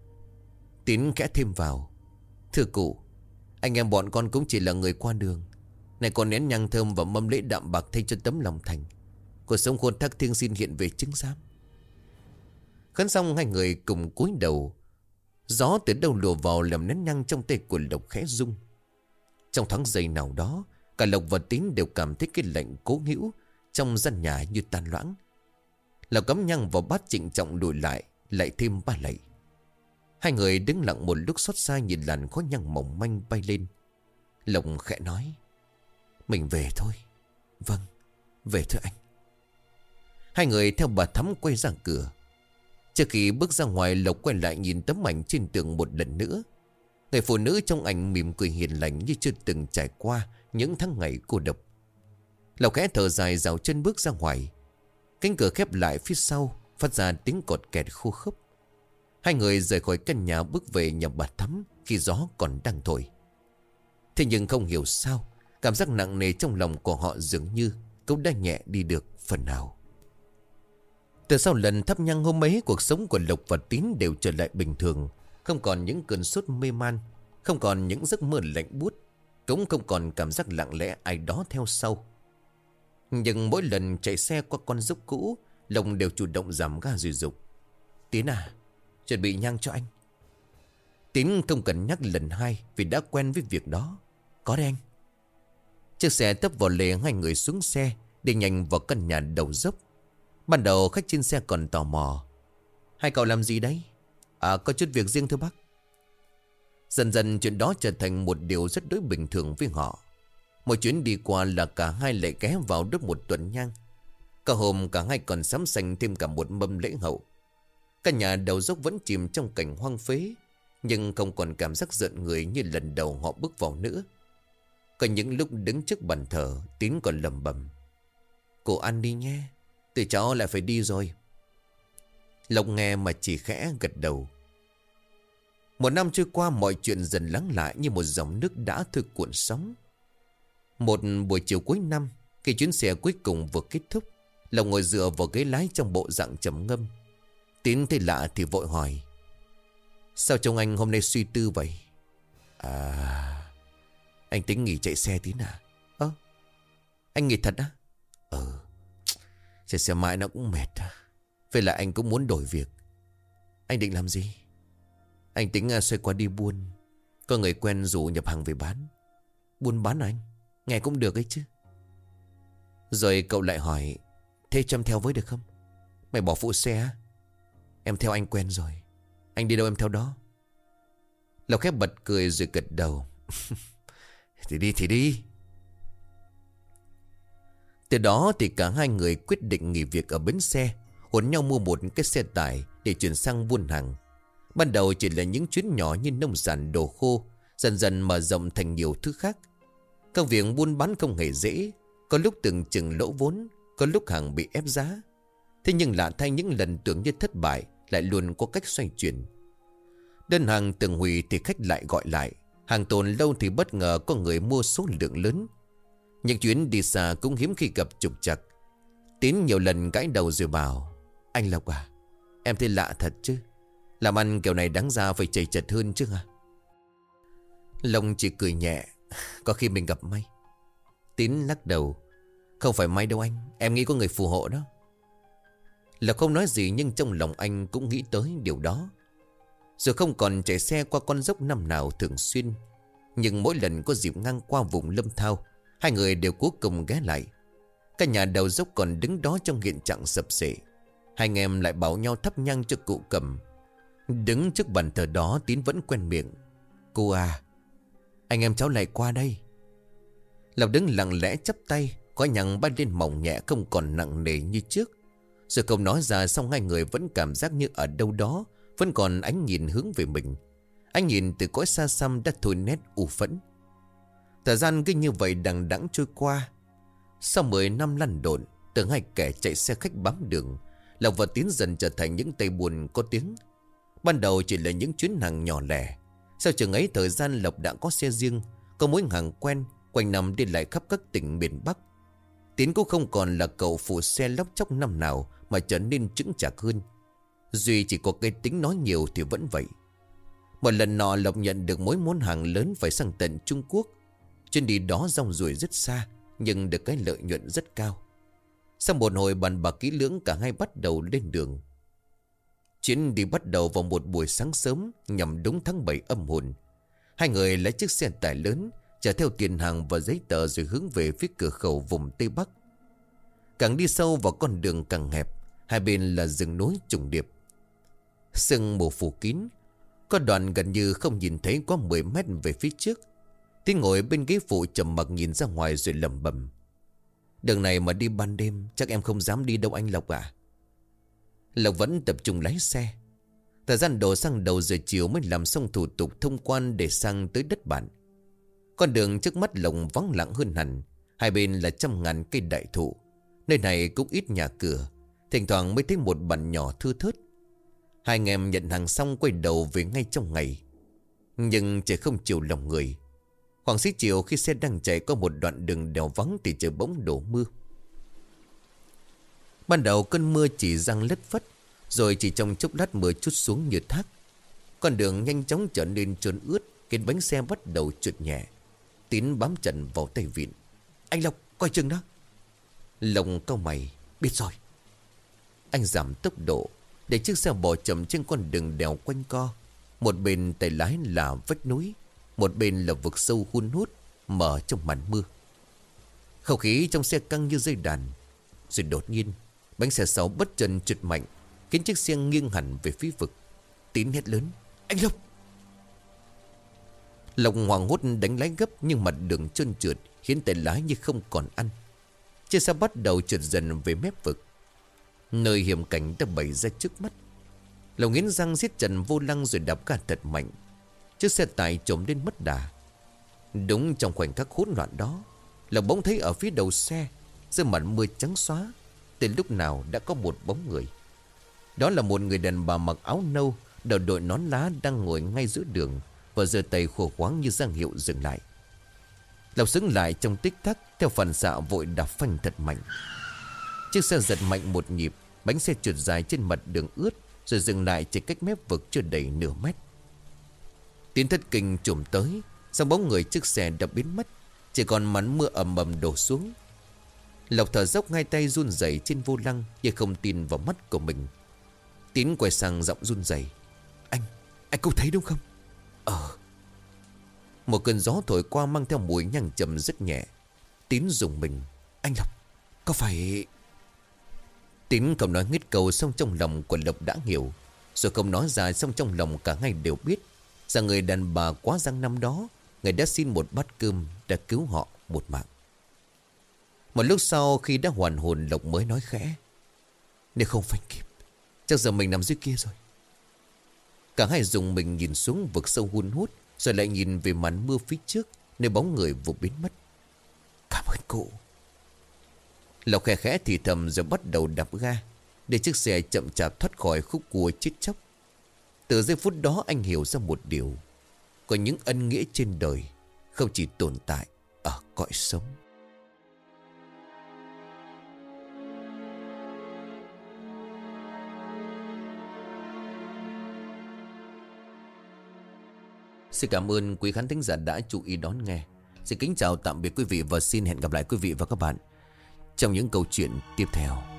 Tín khẽ thêm vào: thưa cụ, anh em bọn con cũng chỉ là người qua đường. Này còn nén nhang thơm và mâm lễ đạm bạc thay cho tấm lòng thành. Cuộc sống khôn thác thiêng xin hiện về chứng giám. Khấn xong hai người cùng cúi đầu. Gió từ đâu lùa vào làm nén nhang trong tay của Lộc khẽ rung. Trong thoáng giây nào đó, cả Lộc và Tín đều cảm thấy cái lạnh cố hữu trong gian nhà như tan loãng. Lộc cắm nhang vào bát trịnh trọng lùi lại, lại thêm ba lạy. Hai người đứng lặng một lúc xót xa nhìn làn khói nhang mỏng manh bay lên. Lộc khẽ nói: mình về thôi. Vâng, về thôi anh. Hai người theo bà Thắm quay ra cửa. Trước khi bước ra ngoài, Lộc quay lại nhìn tấm ảnh trên tường một lần nữa. Người phụ nữ trong ảnh mỉm cười hiền lành như chưa từng trải qua những tháng ngày cô độc. Lộc khẽ thở dài dạo chân bước ra ngoài. Cánh cửa khép lại phía sau, phát ra tiếng cọt kẹt khô khốc. Hai người rời khỏi căn nhà bước về nhà bà Thắm khi gió còn đang thổi. Thế nhưng không hiểu sao, cảm giác nặng nề trong lòng của họ dường như cũng đã nhẹ đi được phần nào. Từ sau lần thắp nhang hôm ấy, cuộc sống của Lộc và Tín đều trở lại bình thường. Không còn những cơn sốt mê man, không còn những giấc mơ lạnh buốt, cũng không còn cảm giác lặng lẽ ai đó theo sau. Nhưng mỗi lần chạy xe qua con dốc cũ, Lộc đều chủ động giảm ga rồi dục: Tín à, chuẩn bị nhang cho anh. Tín không cần nhắc lần hai vì đã quen với việc đó. Có đấy anh. Chiếc xe tấp vào lề, hai người xuống xe đi nhanh vào căn nhà đầu dốc. Ban đầu khách trên xe còn tò mò: Hai cậu làm gì đấy? À, có chút việc riêng thưa bác. Dần dần chuyện đó trở thành một điều rất đối bình thường với họ. Một chuyến đi qua là cả hai lại ghé vào đốt một tuần nhang. Cả hôm cả hai còn sắm sành thêm cả một mâm lễ hậu. Căn nhà đầu dốc vẫn chìm trong cảnh hoang phế, nhưng không còn cảm giác giận người như lần đầu họ bước vào nữa. Có những lúc đứng trước bàn thờ, Tín còn lẩm bẩm: "Cô ăn đi nhé, từ cháu lại phải đi rồi." Lộc nghe mà chỉ khẽ gật đầu. Một năm trôi qua, mọi chuyện dần lắng lại như một dòng nước đã thôi cuộn sóng. Một buổi chiều cuối năm, khi chuyến xe cuối cùng vừa kết thúc, Lộc ngồi dựa vào ghế lái trong bộ dạng trầm ngâm. Tín thấy lạ thì vội hỏi: "Sao trông anh hôm nay suy tư vậy?" "À, anh tính nghỉ chạy xe Tín à?" "Ơ, anh nghỉ thật á?" "Ừ, chạy xe mãi nó cũng mệt. Vậy là anh cũng muốn đổi việc." "Anh định làm gì?" "Anh tính xoay qua đi buôn. Có người quen rủ nhập hàng về bán." "Buôn bán anh? Nghe cũng được ấy chứ." Rồi cậu lại hỏi: "Thế cho em theo với được không?" "Mày bỏ phụ xe á?" "Em theo anh quen rồi. Anh đi đâu em theo đó." Lộc khép bật cười rồi gật đầu. Thì đi thì đi." Từ đó thì cả hai người quyết định nghỉ việc ở bến xe, hùn nhau mua một cái xe tải để chuyển sang buôn hàng. Ban đầu chỉ là những chuyến nhỏ như nông sản, đồ khô, dần dần mở rộng thành nhiều thứ khác. Công việc buôn bán không hề dễ, có lúc tưởng chừng lỗ vốn, có lúc hàng bị ép giá. Thế nhưng lạ thay, những lần tưởng như thất bại lại luôn có cách xoay chuyển. Đơn hàng từng hủy thì khách lại gọi lại, hàng tồn lâu thì bất ngờ có người mua số lượng lớn. Những chuyến đi xa cũng hiếm khi gặp trục trặc. Tín nhiều lần gãi đầu rồi bảo: "Anh Lộc à, em thấy lạ thật chứ. Làm ăn kiểu này đáng ra phải chầy chật hơn chứ hả?" Lộc chỉ cười nhẹ: "Có khi mình gặp may." Tín lắc đầu: "Không phải may đâu anh, em nghĩ có người phù hộ đó." Lộc không nói gì, nhưng trong lòng anh cũng nghĩ tới điều đó. Rồi không còn chạy xe qua con dốc năm nào thường xuyên, nhưng mỗi lần có dịp ngang qua vùng lâm thao, hai người đều cố cùng ghé lại. Căn nhà đầu dốc còn đứng đó trong hiện trạng sập xệ. Hai anh em lại bảo nhau thắp nhang cho cụ Cầm. Đứng trước bàn thờ đó, Tín vẫn quen miệng: "Cô à, anh em cháu lại qua đây." Lộc đứng lặng lẽ chắp tay, khói nhang bay lên mỏng nhẹ, không còn nặng nề như trước. Rồi không nói ra, xong hai người vẫn cảm giác như ở đâu đó vẫn còn ánh nhìn hướng về mình. Ánh nhìn từ cõi xa xăm đã thôi nét u phẫn. Thời gian cứ như vậy đằng đẵng trôi qua. Sau mười năm lăn lộn, từ hai kẻ chạy xe khách bám đường, Lộc và Tín dần trở thành những tay buôn có tiếng. Ban đầu chỉ là những chuyến hàng nhỏ lẻ. Sau chừng ấy thời gian, Lộc đã có xe riêng, có mối hàng quen, quanh năm đi lại khắp các tỉnh miền Bắc. Tín cũng không còn là cậu phụ xe lóc chóc năm nào, mà trở nên chững chạc hơn. Duy chỉ có cái tính nói nhiều thì vẫn vậy. Một lần nọ, Lộc nhận được mối món hàng lớn phải sang tận Trung Quốc. Chuyến đi đó rong ruổi rất xa, nhưng được cái lợi nhuận rất cao. Sau một hồi bàn bạc kỹ lưỡng, cả hai bắt đầu lên đường. Chuyến đi bắt đầu vào một buổi sáng sớm, nhằm đúng tháng bảy âm hồn. Hai người lấy chiếc xe tải lớn, chở theo tiền hàng và giấy tờ, rồi hướng về phía cửa khẩu vùng Tây Bắc. Càng đi sâu vào con đường càng hẹp, hai bên là rừng núi trùng điệp, sương mù phủ kín. Có đoạn gần như không nhìn thấy quá mười mét về phía trước. Tín ngồi bên ghế phụ trầm mặc nhìn ra ngoài rồi lẩm bẩm: "Đường này mà đi ban đêm chắc em không dám đi đâu anh Lộc à." Lộc vẫn tập trung lái xe. Thời gian đổ sang đầu giờ chiều mới làm xong thủ tục thông quan để sang tới đất bạn. Con đường trước mắt Lộc vắng lặng hơn hẳn. Hai bên là trăm ngàn cây đại thụ. Nơi này cũng ít nhà cửa, thỉnh thoảng mới thấy một bản nhỏ thưa thớt. Hai anh em nhận hàng xong quay đầu về ngay trong ngày. Nhưng trời không chiều lòng người. Khoảng xế chiều, khi xe đang chạy qua một đoạn đường đèo vắng thì trời bỗng đổ mưa. Ban đầu cơn mưa chỉ giăng lất phất, rồi chỉ trong chốc lát mưa trút xuống như thác. Con đường nhanh chóng trở nên trơn ướt, khiến bánh xe bắt đầu trượt nhẹ. Tín bám chặt vào tay vịn: "Anh Lộc, coi chừng đó." Lộc cau mày: "Biết rồi." Anh giảm tốc độ để chiếc xe bò chậm trên con đường đèo quanh co. Một bên tay lái là vách núi, một bên là vực sâu hun hút mở trong màn mưa. Không khí trong xe căng như dây đàn. Rồi đột nhiên, bánh xe sau bất chợt trượt mạnh. khiến chiếc xe nghiêng hẳn về phía vực. Tín hét lớn: "Anh Lộc!" Lộc hoảng hốt đánh lái gấp, nhưng mặt đường trơn trượt khiến tay lái như không còn ăn. Chiếc xe bắt đầu trượt dần về mép vực. Nơi hiểm cảnh đã bày ra trước mắt. Lộc nghiến răng siết chặt vô lăng rồi đạp ga thật mạnh. Chiếc xe tải chồm lên mất đà. Đúng trong khoảnh khắc hỗn loạn đó, Lộc bỗng thấy ở phía đầu xe, dưới màn mưa trắng xóa, từ lúc nào đã có một bóng người. Đó là một người đàn bà mặc áo nâu, đầu đội nón lá, đang ngồi ngay giữa đường và giơ tay khua khoáng như ra hiệu dừng lại. Lộc sững lại trong tích tắc, theo phản xạ vội đạp phanh thật mạnh. Chiếc xe giật mạnh một nhịp, bánh xe trượt dài trên mặt đường ướt, rồi dừng lại chỉ cách mép vực chưa đầy nửa mét. Tiến thất kinh trùm tới, xong bóng người chiếc xe đã biến mất, chỉ còn màn mưa ầm ầm đổ xuống. Lộc thở dốc, hai tay run rẩy trên vô lăng như không tin vào mắt của mình. Tín quay sang giọng run rẩy: Anh, anh có thấy đúng không? Ờ. Một cơn gió thổi qua mang theo mùi nhang trầm rất nhẹ. Tín rùng mình: Anh Lộc, có phải... Tín không nói hết câu, xong trong lòng của Lộc đã hiểu. Rồi không nói ra, xong trong lòng cả hai đều biết rằng người đàn bà quá giang năm đó, người đã xin một bát cơm, đã cứu họ một mạng. Một lúc sau khi đã hoàn hồn, Lộc mới nói khẽ: Nếu không phanh kịp, chắc giờ mình nằm dưới kia rồi. Cả hai dùng mình nhìn xuống vực sâu hun hút, rồi lại nhìn về màn mưa phía trước, nơi bóng người vụt biến mất. Cảm ơn cụ. Lộc khẽ khẽ thì thầm rồi bắt đầu đạp ga, để chiếc xe chậm chạp thoát khỏi khúc cua chết chóc. Từ giây phút đó anh hiểu ra một điều: có những ân nghĩa trên đời không chỉ tồn tại ở cõi sống. Xin cảm ơn quý khán thính giả đã chú ý đón nghe. Xin kính chào tạm biệt quý vị và xin hẹn gặp lại quý vị và các bạn trong những câu chuyện tiếp theo.